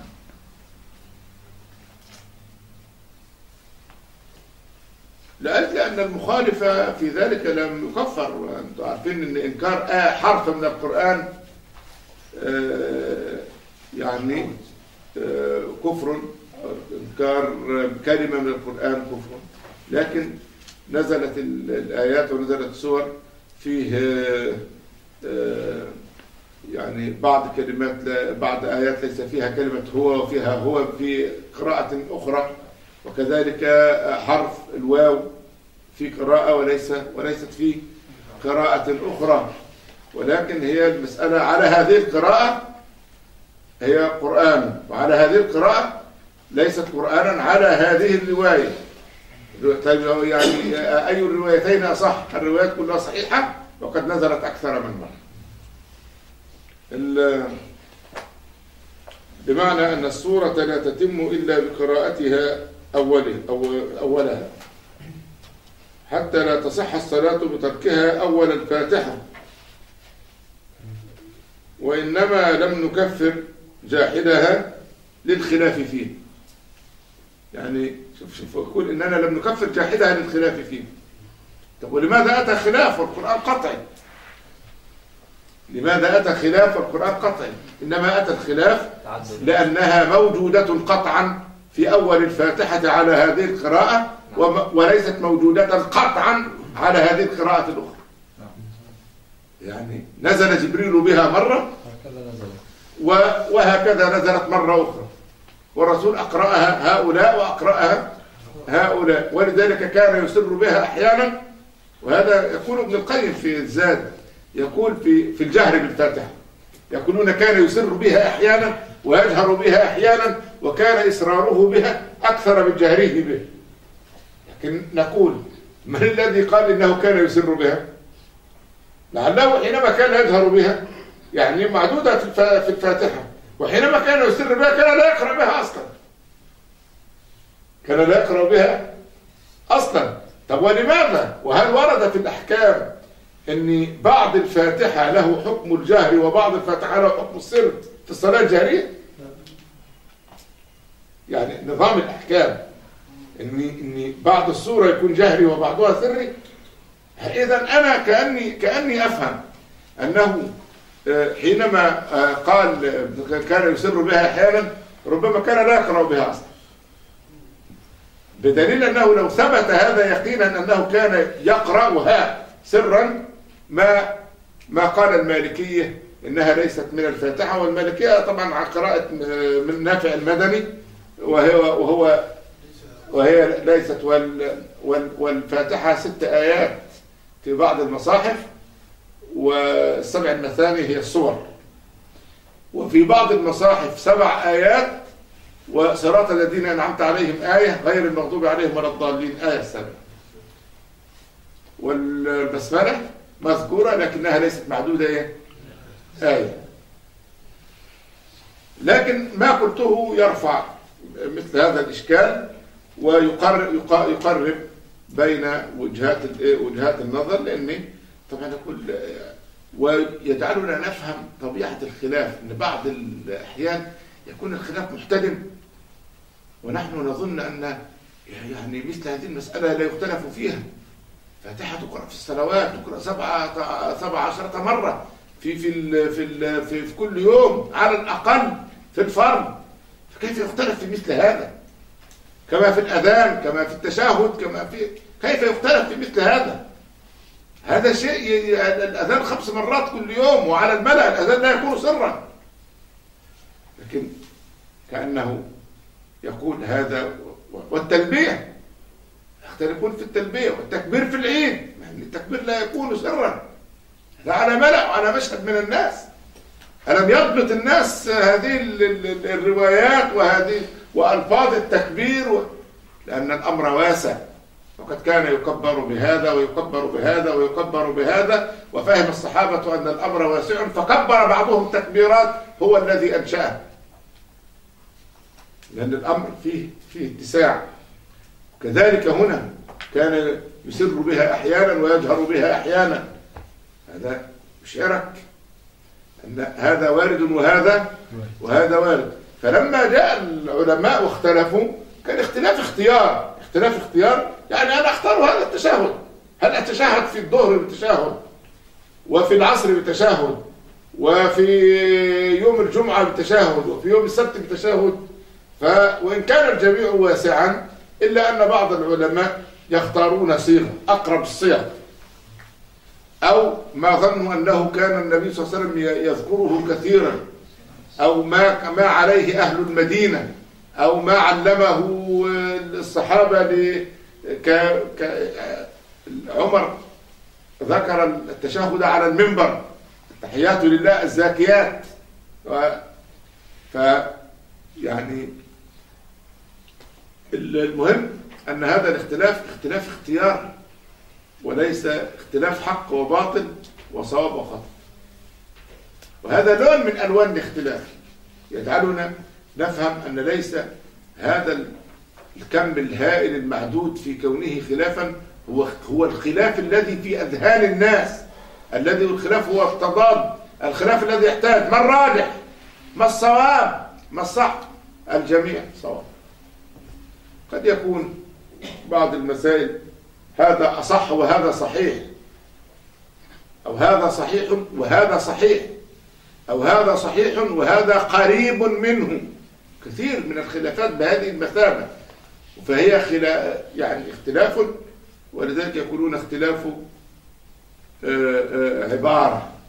لأجل أن المخالف في ذلك لم يكفر. وأنتم عارفين أن إنكار حرف من القرآن يعني كفر، إنكار كلمة من القرآن كفر. لكن نزلت الآيات ونزلت السور فيه يعني بعض كلمات بعض آيات ليس فيها كلمة هو وفيها هو في قراءة أخرى، وكذلك حرف الواو في قراءة وليس وليست في قراءة أخرى. ولكن هي المسألة على هذه القراءة هي قرآن، وعلى هذه القراءة ليست قرآنا على هذه الرواية. يعني أي الروايتين أصح؟ الروايات كلها صحيحة وقد نزلت أكثر من مرة. بمعنى أن السورة لا تتم إلا بقراءتها أوله أو أولها، حتى لا تصح الصلاة بتركها أول الفاتحة. وإنما لم نكفر جاحدها للخلاف فيه. يعني شوف شوف يقول إننا لم نكفر جاحدها للخلاف فيه. طب ولماذا أتى خلاف والقرآن قطعي؟ لماذا أتى خلاف والقرآن قطعي؟ إنما أتى الخلاف لأنها موجودة قطعا في أول الفاتحة على هذه القراءة، وليست موجودة قطعا على هذه القراءة الأخرى. يعني نزل جبريل بها مرة هكذا نزلت وهكذا نزلت مرة أخرى، والرسول أقرأها هؤلاء وأقرأها هؤلاء، ولذلك كان يسر بها أحيانا. وهذا يقول ابن القيم في الزاد، يقول في في الجهر بالفاتحة، يقولون كان يسر بها أحيانا ويجهر بها أحيانا، وكان إسراره بها أكثر من جهره به. لكن نقول من الذي قال إنه كان يسر بها؟ لعله حينما كان يجهر بها يعني معدودة في الفاتحة، وحينما كان يسر بها كان لا يقرأ بها أصلا، كان لا يقرأ بها أصلا. طب ولماذا؟ وهل ورد في الأحكام أن بعض الفاتحة له حكم الجهر وبعض الفاتحة له حكم السر في الصلاة الجهرية؟ يعني نظام الأحكام أن أن بعض السورة يكون جهري وبعضها سري. إذا أنا كأني كأني أفهم أنه حينما قال كان يسر بها أحيانا ربما كان لا يقرأ بها أصلا، بدليل أنه لو ثبت هذا يقينا أنه كان يقرأها سرا ما ما قال المالكية إنها ليست من الفاتحة. والمالكية طبعا على قراءة من نافع المدني، وهي وهو وهي ليست وال والفاتحة ست آيات في بعض المصاحف، والسبع المثاني هي الصور، وفي بعض المصاحف سبع آيات، وصراط الذين أنعمت عليهم آية غير المغضوب عليهم ولا الضالين آية السبع. والبسملة مذكورة لكنها ليست معدودة إيه؟ آية. لكن ما قلته يرفع مثل هذا الإشكال ويقرب يقرب بين وجهات وجهات النظر، لأن طبعا كل ويجعلنا نفهم طبيعة الخلاف، أن بعض الأحيان يكون الخلاف محتدم ونحن نظن أن يعني مثل هذه المسألة لا يختلف فيها. فاتحة تقرأ في الصلوات تقرأ سبعة سبع عشرة مرة في في ال في, ال في في كل يوم على الأقل في الفرض، فكيف يختلف في مثل هذا؟ كما في الأذان، كما في التشهد، كما في كيف يختلف في مثل هذا؟ هذا شيء، الأذان خمس مرات كل يوم وعلى الملأ، الأذان لا يكون سرا. لكن كأنه يقول هذا. والتلبية يختلفون في التلبية، والتكبير في العيد، يعني التكبير لا يكون سرا، لا على ملأ وعلى مشهد من الناس. ألم يضبط الناس هذه الروايات وهذه وألفاظ التكبير و... لأن الأمر واسع، وقد كان يكبر بهذا ويكبر بهذا ويكبر بهذا، وفهم الصحابة أن الأمر واسع فكبر بعضهم تكبيرات هو الذي أنشأه، لأن الأمر فيه فيه اتساع. كذلك هنا كان يسر بها أحيانا ويجهر بها أحيانا، هذا يشعرك أن هذا وارد وهذا وهذا وارد. فلما جاء العلماء واختلفوا كان اختلاف اختيار، اختلاف اختيار يعني أنا أختار هذا التشهد، هل أتشهد في الظهر بتشهد، وفي العصر بتشهد، وفي يوم الجمعة بتشهد، وفي يوم السبت بتشهد. وإن كان الجميع واسعا إلا أن بعض العلماء يختارون صيغة أقرب الصيغ، أو ما ظنوا أنه كان النبي صلى الله عليه وسلم يذكره كثيرا، أو ما ما عليه أهل المدينة، أو ما علمه الصحابة ل ك... ك... عمر ذكر التشهد على المنبر، التحيات لله الزاكيات. و... ف يعني المهم أن هذا الاختلاف اختلاف اختيار، وليس اختلاف حق وباطل وصواب وخطأ. وهذا لون من ألوان الاختلاف يجعلنا نفهم أن ليس هذا الكم الهائل المعدود في كونه خلافا هو هو الخلاف الذي في أذهان الناس، الذي الخلاف هو التضاد، الخلاف الذي يحتاج ما الراجح، ما الصواب، ما الصح. الجميع صواب. قد يكون بعض المسائل هذا أصح وهذا صحيح، أو هذا صحيح وهذا صحيح، أو هذا صحيح وهذا قريب منه. كثير من الخلافات بهذه المثابة، فهي خلا يعني اختلاف، ولذلك يقولون اختلاف عبارة،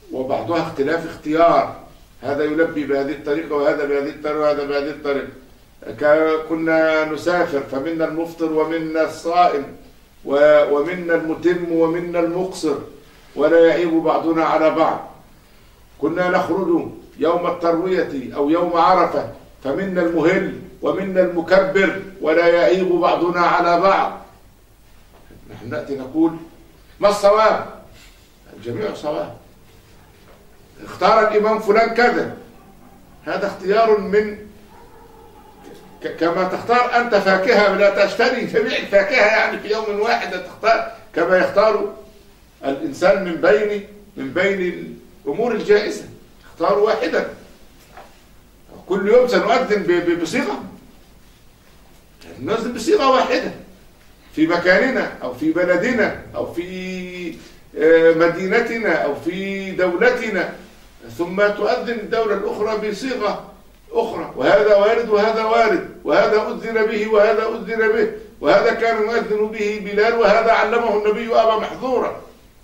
وبعضها اختلاف اختيار، هذا يلبي بهذه الطريقة وهذا بهذه الطريقة وهذا بهذه الطريقة. كنا نسافر فمنا المفطر ومنا الصائم ومنا المتم ومنا المقصر ولا يعيب بعضنا على بعض. كنا نخرج يوم التروية أو يوم عرفة فمنا المهل ومنا المكبر ولا يعيب بعضنا على بعض. نحن نأتي نقول ما الصواب؟ الجميع صواب. اختار الإمام فلان كذا، هذا اختيار من كما تختار أنت فاكهة لا تشتري جميع الفاكهة يعني في يوم واحد تختار، كما يختار الإنسان من بين من بين الأمور الجائزة اختار واحدا. كل يوم سنؤذن بصيغة، نؤذن بصيغة واحدة في مكاننا أو في بلدنا أو في مدينتنا أو في دولتنا، ثم تؤذن الدولة الأخرى بصيغة أخرى، وهذا وارد وهذا وارد، وهذا أذن به وهذا أذن به، وهذا كان يؤذن به بلال وهذا علمه النبي أبا محذورا.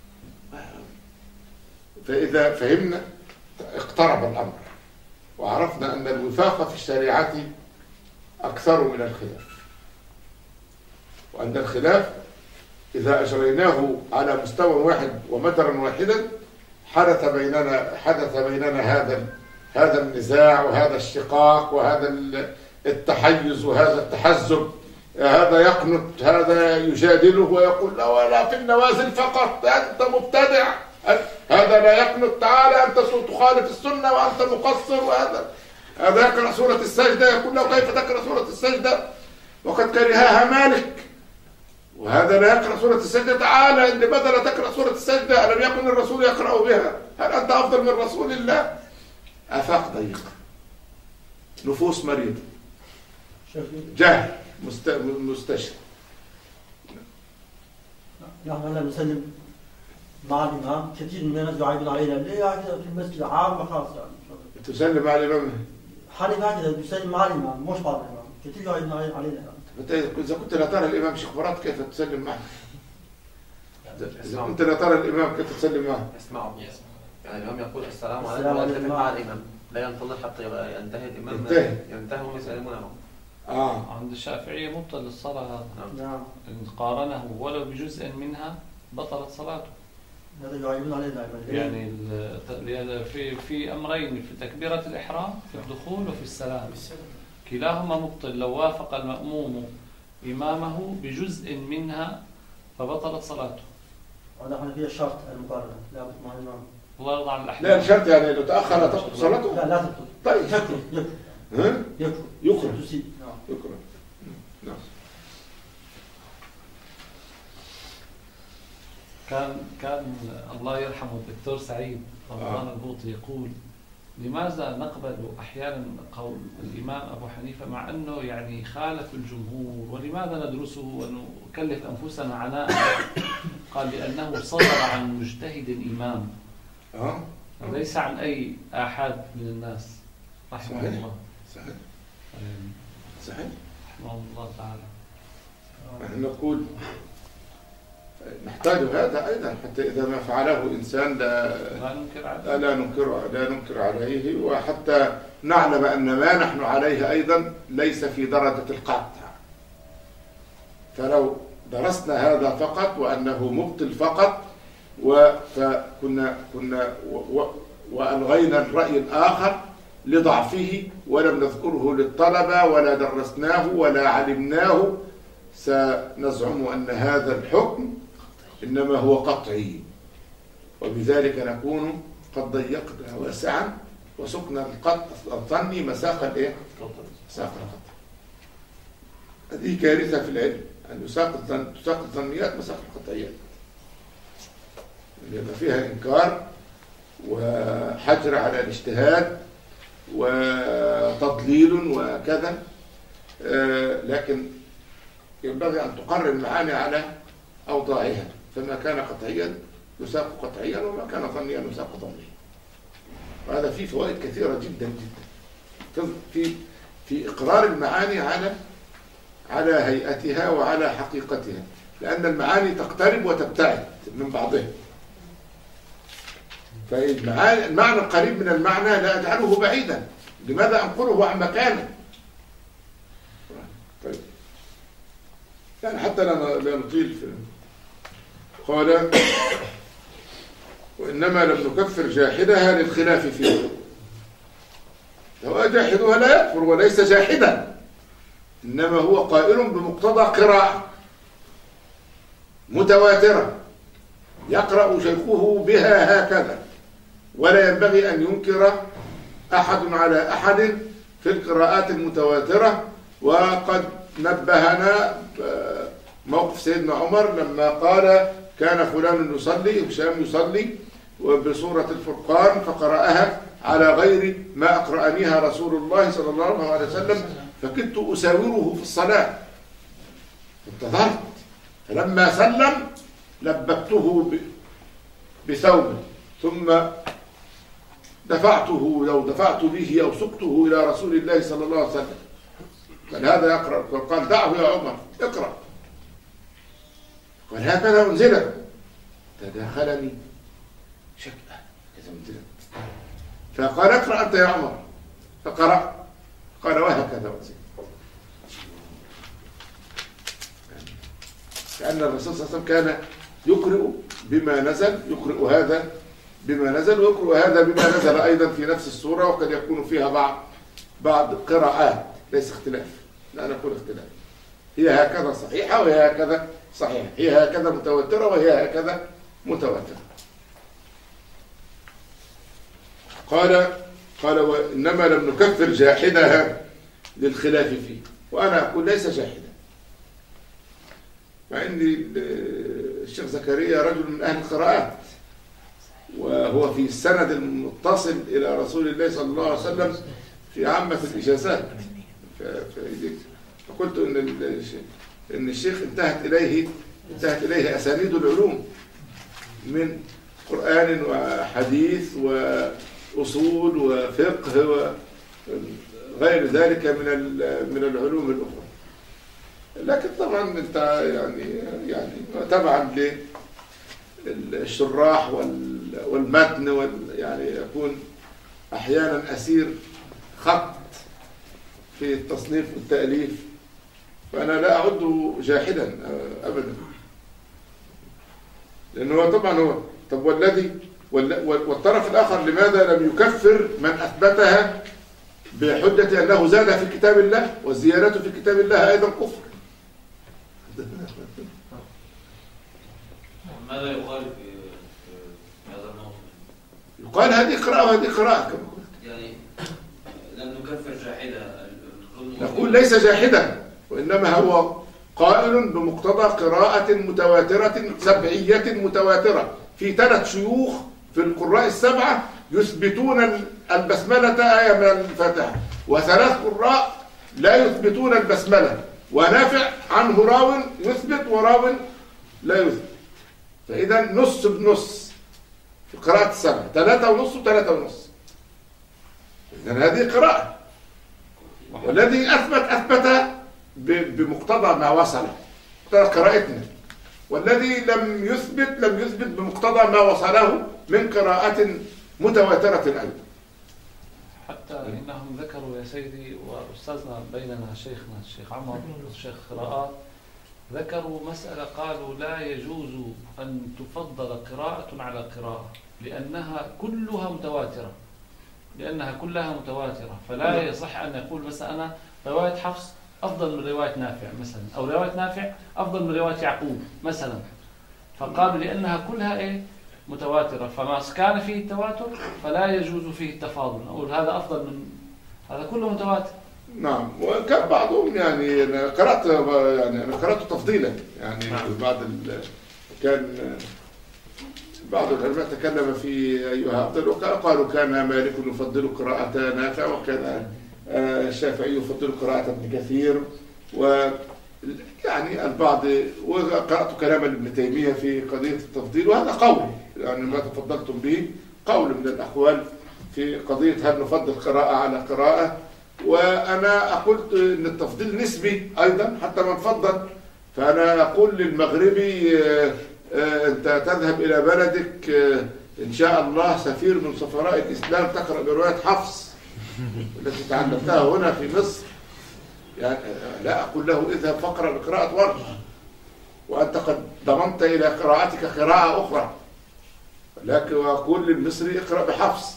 فإذا فهمنا اقترب الأمر وعرفنا أن الوفاق في الشريعة أكثر من الخلاف، وأن الخلاف إذا أجريناه على مستوى واحد ومدرا واحدا حدث بيننا حدث بيننا هذا هذا النزاع وهذا الشقاق وهذا التحيز وهذا التحزب، هذا يقنط هذا يجادله ويقول لا ولا في النوازل فقط أنت مبتدع، هذا لا يقنط، تعالى أنت تخالف السنة وأنت مقصر، وهذا هذا يقرأ سورة السجدة يقول له كيف تقرأ سورة السجدة وقد كرهها مالك، وهذا لا يقرأ سورة السجدة، تعالى لماذا لا تقرأ سورة السجدة ألم يكن الرسول يقرأ بها، هل أنت أفضل من رسول الله؟ آفاق ضيقة، نفوس مريضة، جهل مستشرق. نحن لا نسلم مع الإمام، كثير من الناس يعيبون علينا ليه قاعد في المسجد عام خاص يعني تسلم مع الإمام؟ حالي هكذا بيسلم مع الإمام مش مع الإمام، كثير يعيبون علينا. إذا كنت لا ترى الإمام شيخ مراد كيف تسلم معه؟ إذا كنت لا ترى الإمام كيف تسلم معه؟ اسمعوا، يعني الإمام يقول السلام عليكم ويتفق مع الإمام، لا ينتظر حتى ينتهي الإمام ينتهي ينتهي ويسلمونه. آه. عند الشافعية مبطل الصلاة، نعم، إن قارنه ولو بجزء منها بطلت صلاته. هذا يعيبون علينا يعني في في أمرين، في تكبيرة الإحرام في الدخول وفي السلام، كلاهما مبطل. لو وافق المأموم إمامه بجزء منها فبطلت صلاته. ونحن فيها الشرط المقارنة لابد مع الإمام. الله يرضى عن الأحكام. لا الشرط يعني لو تأخر لا تبطل صلاته؟ لا لا تبطل. طيب يكره ها؟ يكره يكره نعم يكره نعم. كان كان الله يرحمه الدكتور سعيد رمضان البوطي يقول لماذا نقبل أحيانا قول الإمام أبو حنيفة مع أنه يعني خالف الجمهور، ولماذا ندرسه ونكلف أنفسنا عناء؟ قال لأنه صدر عن مجتهد إمام وليس عن أي أحد من الناس رحمه صحيح. الله. صحيح صحيح رحمه الله تعالى. نحن نقول نحتاج هذا أيضا حتى إذا ما فعله إنسان لا لا ننكر عليه لا ننكر لا ننكر عليه، وحتى نعلم أن ما نحن عليه أيضا ليس في درجة القطع. فلو درسنا هذا فقط وأنه مبطل فقط وكنا كنا وألغينا الرأي الآخر لضعفه ولم نذكره للطلبة ولا درسناه ولا علمناه، سنزعم أن هذا الحكم إنما هو قطعي، وبذلك نكون قد ضيقنا واسعا وسقنا الظني مساق الايه؟ مساق القطع. هذه كارثة في العلم أن يساق الظن تساق الظنيات مساق القطعيات، لأن فيها إنكار وحجر على الاجتهاد وتضليل وكذا، لكن ينبغي أن تقرر المعاني على أوضاعها، فما كان قطعيا يساق قطعيا وما كان ظنيا يساق ظنيا. وهذا فيه فوائد كثيرة جدا جدا في في إقرار المعاني على على هيئتها وعلى حقيقتها، لأن المعاني تقترب وتبتعد من بعضها. فالمعنى القريب من المعنى لا أجعله بعيدا، لماذا أنقله عن مكانه؟ طيب يعني حتى لا نطيل في قال وإنما لم نكفر جاحدها للخلاف فيه. هو جاحدها لا يكفر وليس جاحدا، إنما هو قائل بمقتضى قراءة متواترة يقرأ شيخه بها هكذا، ولا ينبغي أن ينكر أحد على أحد في القراءات المتواترة. وقد نبهنا موقف سيدنا عمر لما قال كان فلان يصلي، هشام يصلي وبسورة الفرقان فقرأها على غير ما أقرأنيها رسول الله صلى الله عليه وسلم، فكنت أساوره في الصلاة انتظرت، فلما سلم لببته بثوب ثم دفعته لو دفعت به أو سقته إلى رسول الله صلى الله عليه وسلم، قال هذا يقرأ، قال دعه يا عمر اقرأ، قال هكذا أنزلت، تداخلني شكأ كذا أنزلت، فقال اقرأ أنت يا عمر، فقرأ، قال وهكذا أنزلت. كأن الرسول صلى الله عليه وسلم كان يقرأ بما نزل، يقرأ هذا بما نزل ويقرأ هذا بما نزل أيضا في نفس السورة، وقد يكون فيها بعض بعض قراءات، ليس اختلاف، لا نقول اختلاف، هي هكذا صحيحة وهي هكذا صحيحة، هي هكذا متواترة وهي هكذا متواترة. قال قال وإنما لم نكفر جاحدها للخلاف فيه، وأنا أقول ليس جاحدا، مع أن الشيخ زكريا رجل من أهل القراءات وهو في السند المتصل إلى رسول الله صلى الله عليه وسلم في عامة الإجازات، فقلت إن إن الشيخ انتهت إليه انتهت إليه أسانيد العلوم من قرآن وحديث وأصول وفقه وغير ذلك من من العلوم الأخرى. لكن طبعا انت يعني يعني تبعا للشراح والمتن وال يعني يكون احيانا اسير خط في التصنيف والتاليف، فانا لا اعده جاحدا ابدا، لانه طبعا هو طب والذي والطرف الاخر لماذا لم يكفر من اثبتها بحجه انه زاد في كتاب الله، والزيادات في كتاب الله ايضا كفر. ماذا يقال في هذا الموضوع؟ يقال هذه قراءة وهذه قراءة كما قلت، يعني لم نكفر جاحدا، نقول ليس جاحدا، وإنما هو قائل بمقتضى قراءة متواترة سبعية متواترة في ثلاث شيوخ في القراء السبعة يثبتون البسملة آية من الفاتحة، وثلاث قراء لا يثبتون البسملة، ونافع عنه راو يثبت وراو لا يثبت، فإذا نص بنص في قراءة السبعة، ثلاثة ونص وثلاثة ونص، إذن هذه قراءة، والذي أثبت أثبت بمقتضى ما وصل، مقتضى قراءتنا، والذي لم يثبت لم يثبت بمقتضى ما وصله من قراءة متواترة أيضا. حتى إنهم ذكروا يا سيدي وأستاذنا بيننا شيخنا الشيخ عمر الشيخ قراءات، ذكروا مسألة قالوا لا يجوز أن تفضل قراءة على قراءة لأنها كلها متواترة، لأنها كلها متواترة، فلا يصح أن يقول مثلا أنا رواية حفص أفضل من رواية نافع مثلا، أو رواية نافع أفضل من رواية يعقوب مثلا، فقالوا لأنها كلها إيه متواترة، فما كان فيه التواتر فلا يجوز فيه التفاضل، أقول هذا أفضل من هذا كله متواتر. نعم، وكان بعضهم يعني أنا قرأت يعني أنا قرأت تفضيلا يعني نعم. بعض كان بعض العلماء تكلم في أيها أفضل، وقالوا كان مالك يفضل قراءة نافع، وكان الشافعي يفضل قراءة ابن كثير، و يعني البعض، وقرأت كلام ابن تيمية في قضية التفضيل، وهذا قول يعني ما تفضلتم به قول من الأقوال في قضية هل نفضل قراءة على قراءة، وأنا قلت إن التفضيل نسبي أيضا حتى من فضل، فأنا أقول للمغربي أنت تذهب إلى بلدك إن شاء الله سفير من سفراء الإسلام تقرأ برواية حفص التي تعلمتها هنا في مصر، يعني لا أقول له اذهب فقرأ بقراءة ورش، وأنت قد ضمنت إلى قراءتك قراءة أخرى، لكن وأقول للمصري اقرأ بحفص،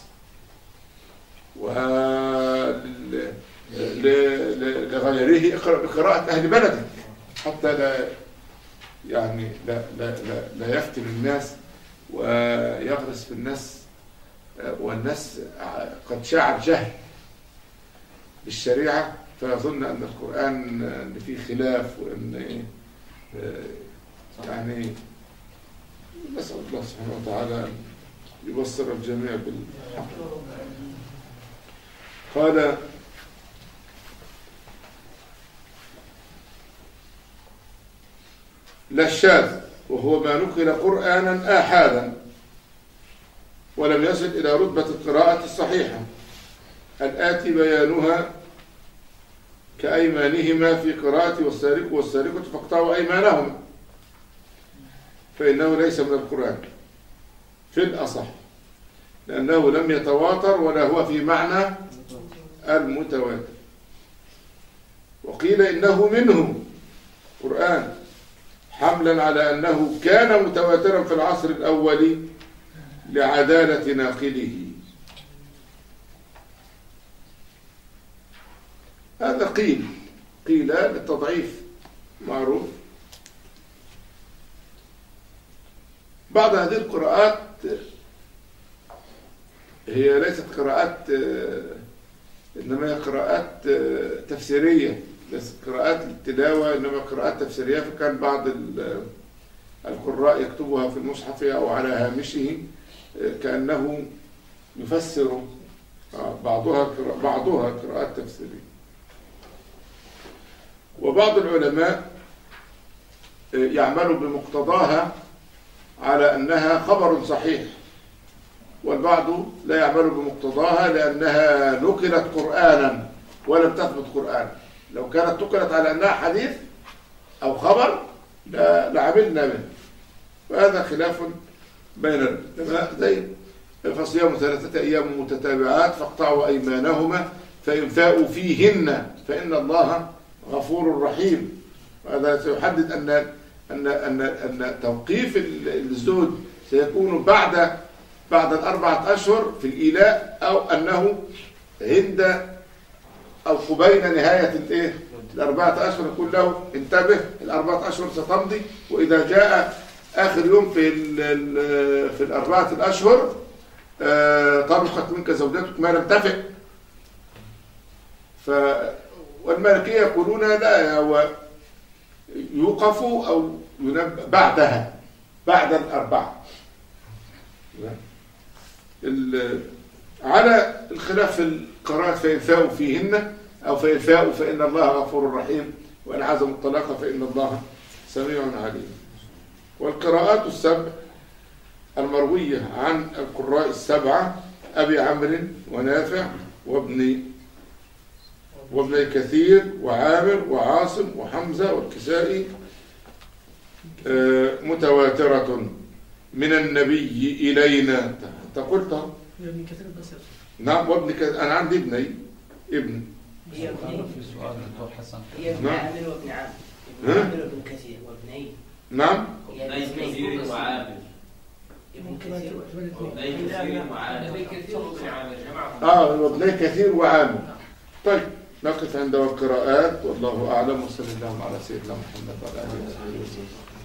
ولغيره اقرأ بقراءة أهل بلدك، حتى لا يعني لا, لا, لا, لا يفتن الناس ويغرس في الناس، والناس قد شاع الجهل بالشريعة فيظن أن القرآن أن فيه خلاف، وأن يعني نسأل الله سبحانه وتعالى أن يبصر الجميع بالحق. قال لا الشاذ وهو ما نقل قرآنا آحادا ولم يصل إلى رتبة القراءة الصحيحة الآتي بيانها كأيمانهما في قراءة والسارق والسارقة فاقطعوا أيمانهما، فإنه ليس من القرآن في الأصح، لأنه لم يتواتر ولا هو في معنى المتواتر. وقيل إنه منه قرآن حملا على أنه كان متواترا في العصر الأول لعدالة ناقله. هذا قيل قيل للتضعيف معروف. بعض هذه القراءات هي ليست قراءات إنما هي قراءات تفسيرية، ليست قراءات التلاوة إنما قراءات تفسيرية، فكان بعض القراء يكتبها في المصحف أو على هامشه كأنه يفسر بعضها بعضها قراءات تفسيرية. وبعض العلماء يعمل بمقتضاها على أنها خبر صحيح، والبعض لا يعمل بمقتضاها لأنها نقلت قرآنا ولم تثبت قرآن. لو كانت نقلت على أنها حديث أو خبر لعملنا به، وهذا خلاف بين العلماء. زي فصيام ثلاثة أيام متتابعات فاقطعوا أيمانهما فإن فاءوا فيهن فإن الله غفور رحيم. وهذا سيحدد أن أن أن أن توقيف الزوج سيكون بعد بعد الأربعة أشهر في الإيلاء، أو أنه عند أو قبيل نهاية الإيه الأربعة أشهر يقول له انتبه الأربعة أشهر ستمضي، وإذا جاء آخر يوم في في الأربعة الأشهر طلقت منك زوجتك ما لم تفق. ف والمالكية يقولون لا، هو يوقف أو ينبأ بعدها بعد الأربعة على الخلاف في القراءات، فإن فاءوا فيهن أو فإن فاءوا فإن الله غفور رحيم، وإن عزموا الطلاق فإن الله سميع عليم. والقراءات السبع المروية عن القراء السبعة أبي عمرو ونافع وابن وابن كثير وعامر وعاصم وحمزة والكسائي متواترة من النبي إلينا. تقولت ابن كثير بس. نعم وابن كثير، أنا عندي ابني ابن في سؤال دكتور حسن. هي ابن عامر وابن عامر، ابن عامر وابن كثير وابنين. نعم ابن كثير وعامر، ابن كثير ابن كثير وعامر، ابن كثير وابن عامر جماعة. اه وابن كثير وعامر. طيب نقف عند القراءات، والله أعلم، وصلى الله على سيدنا محمد وعلى آله وصحبه وسلم.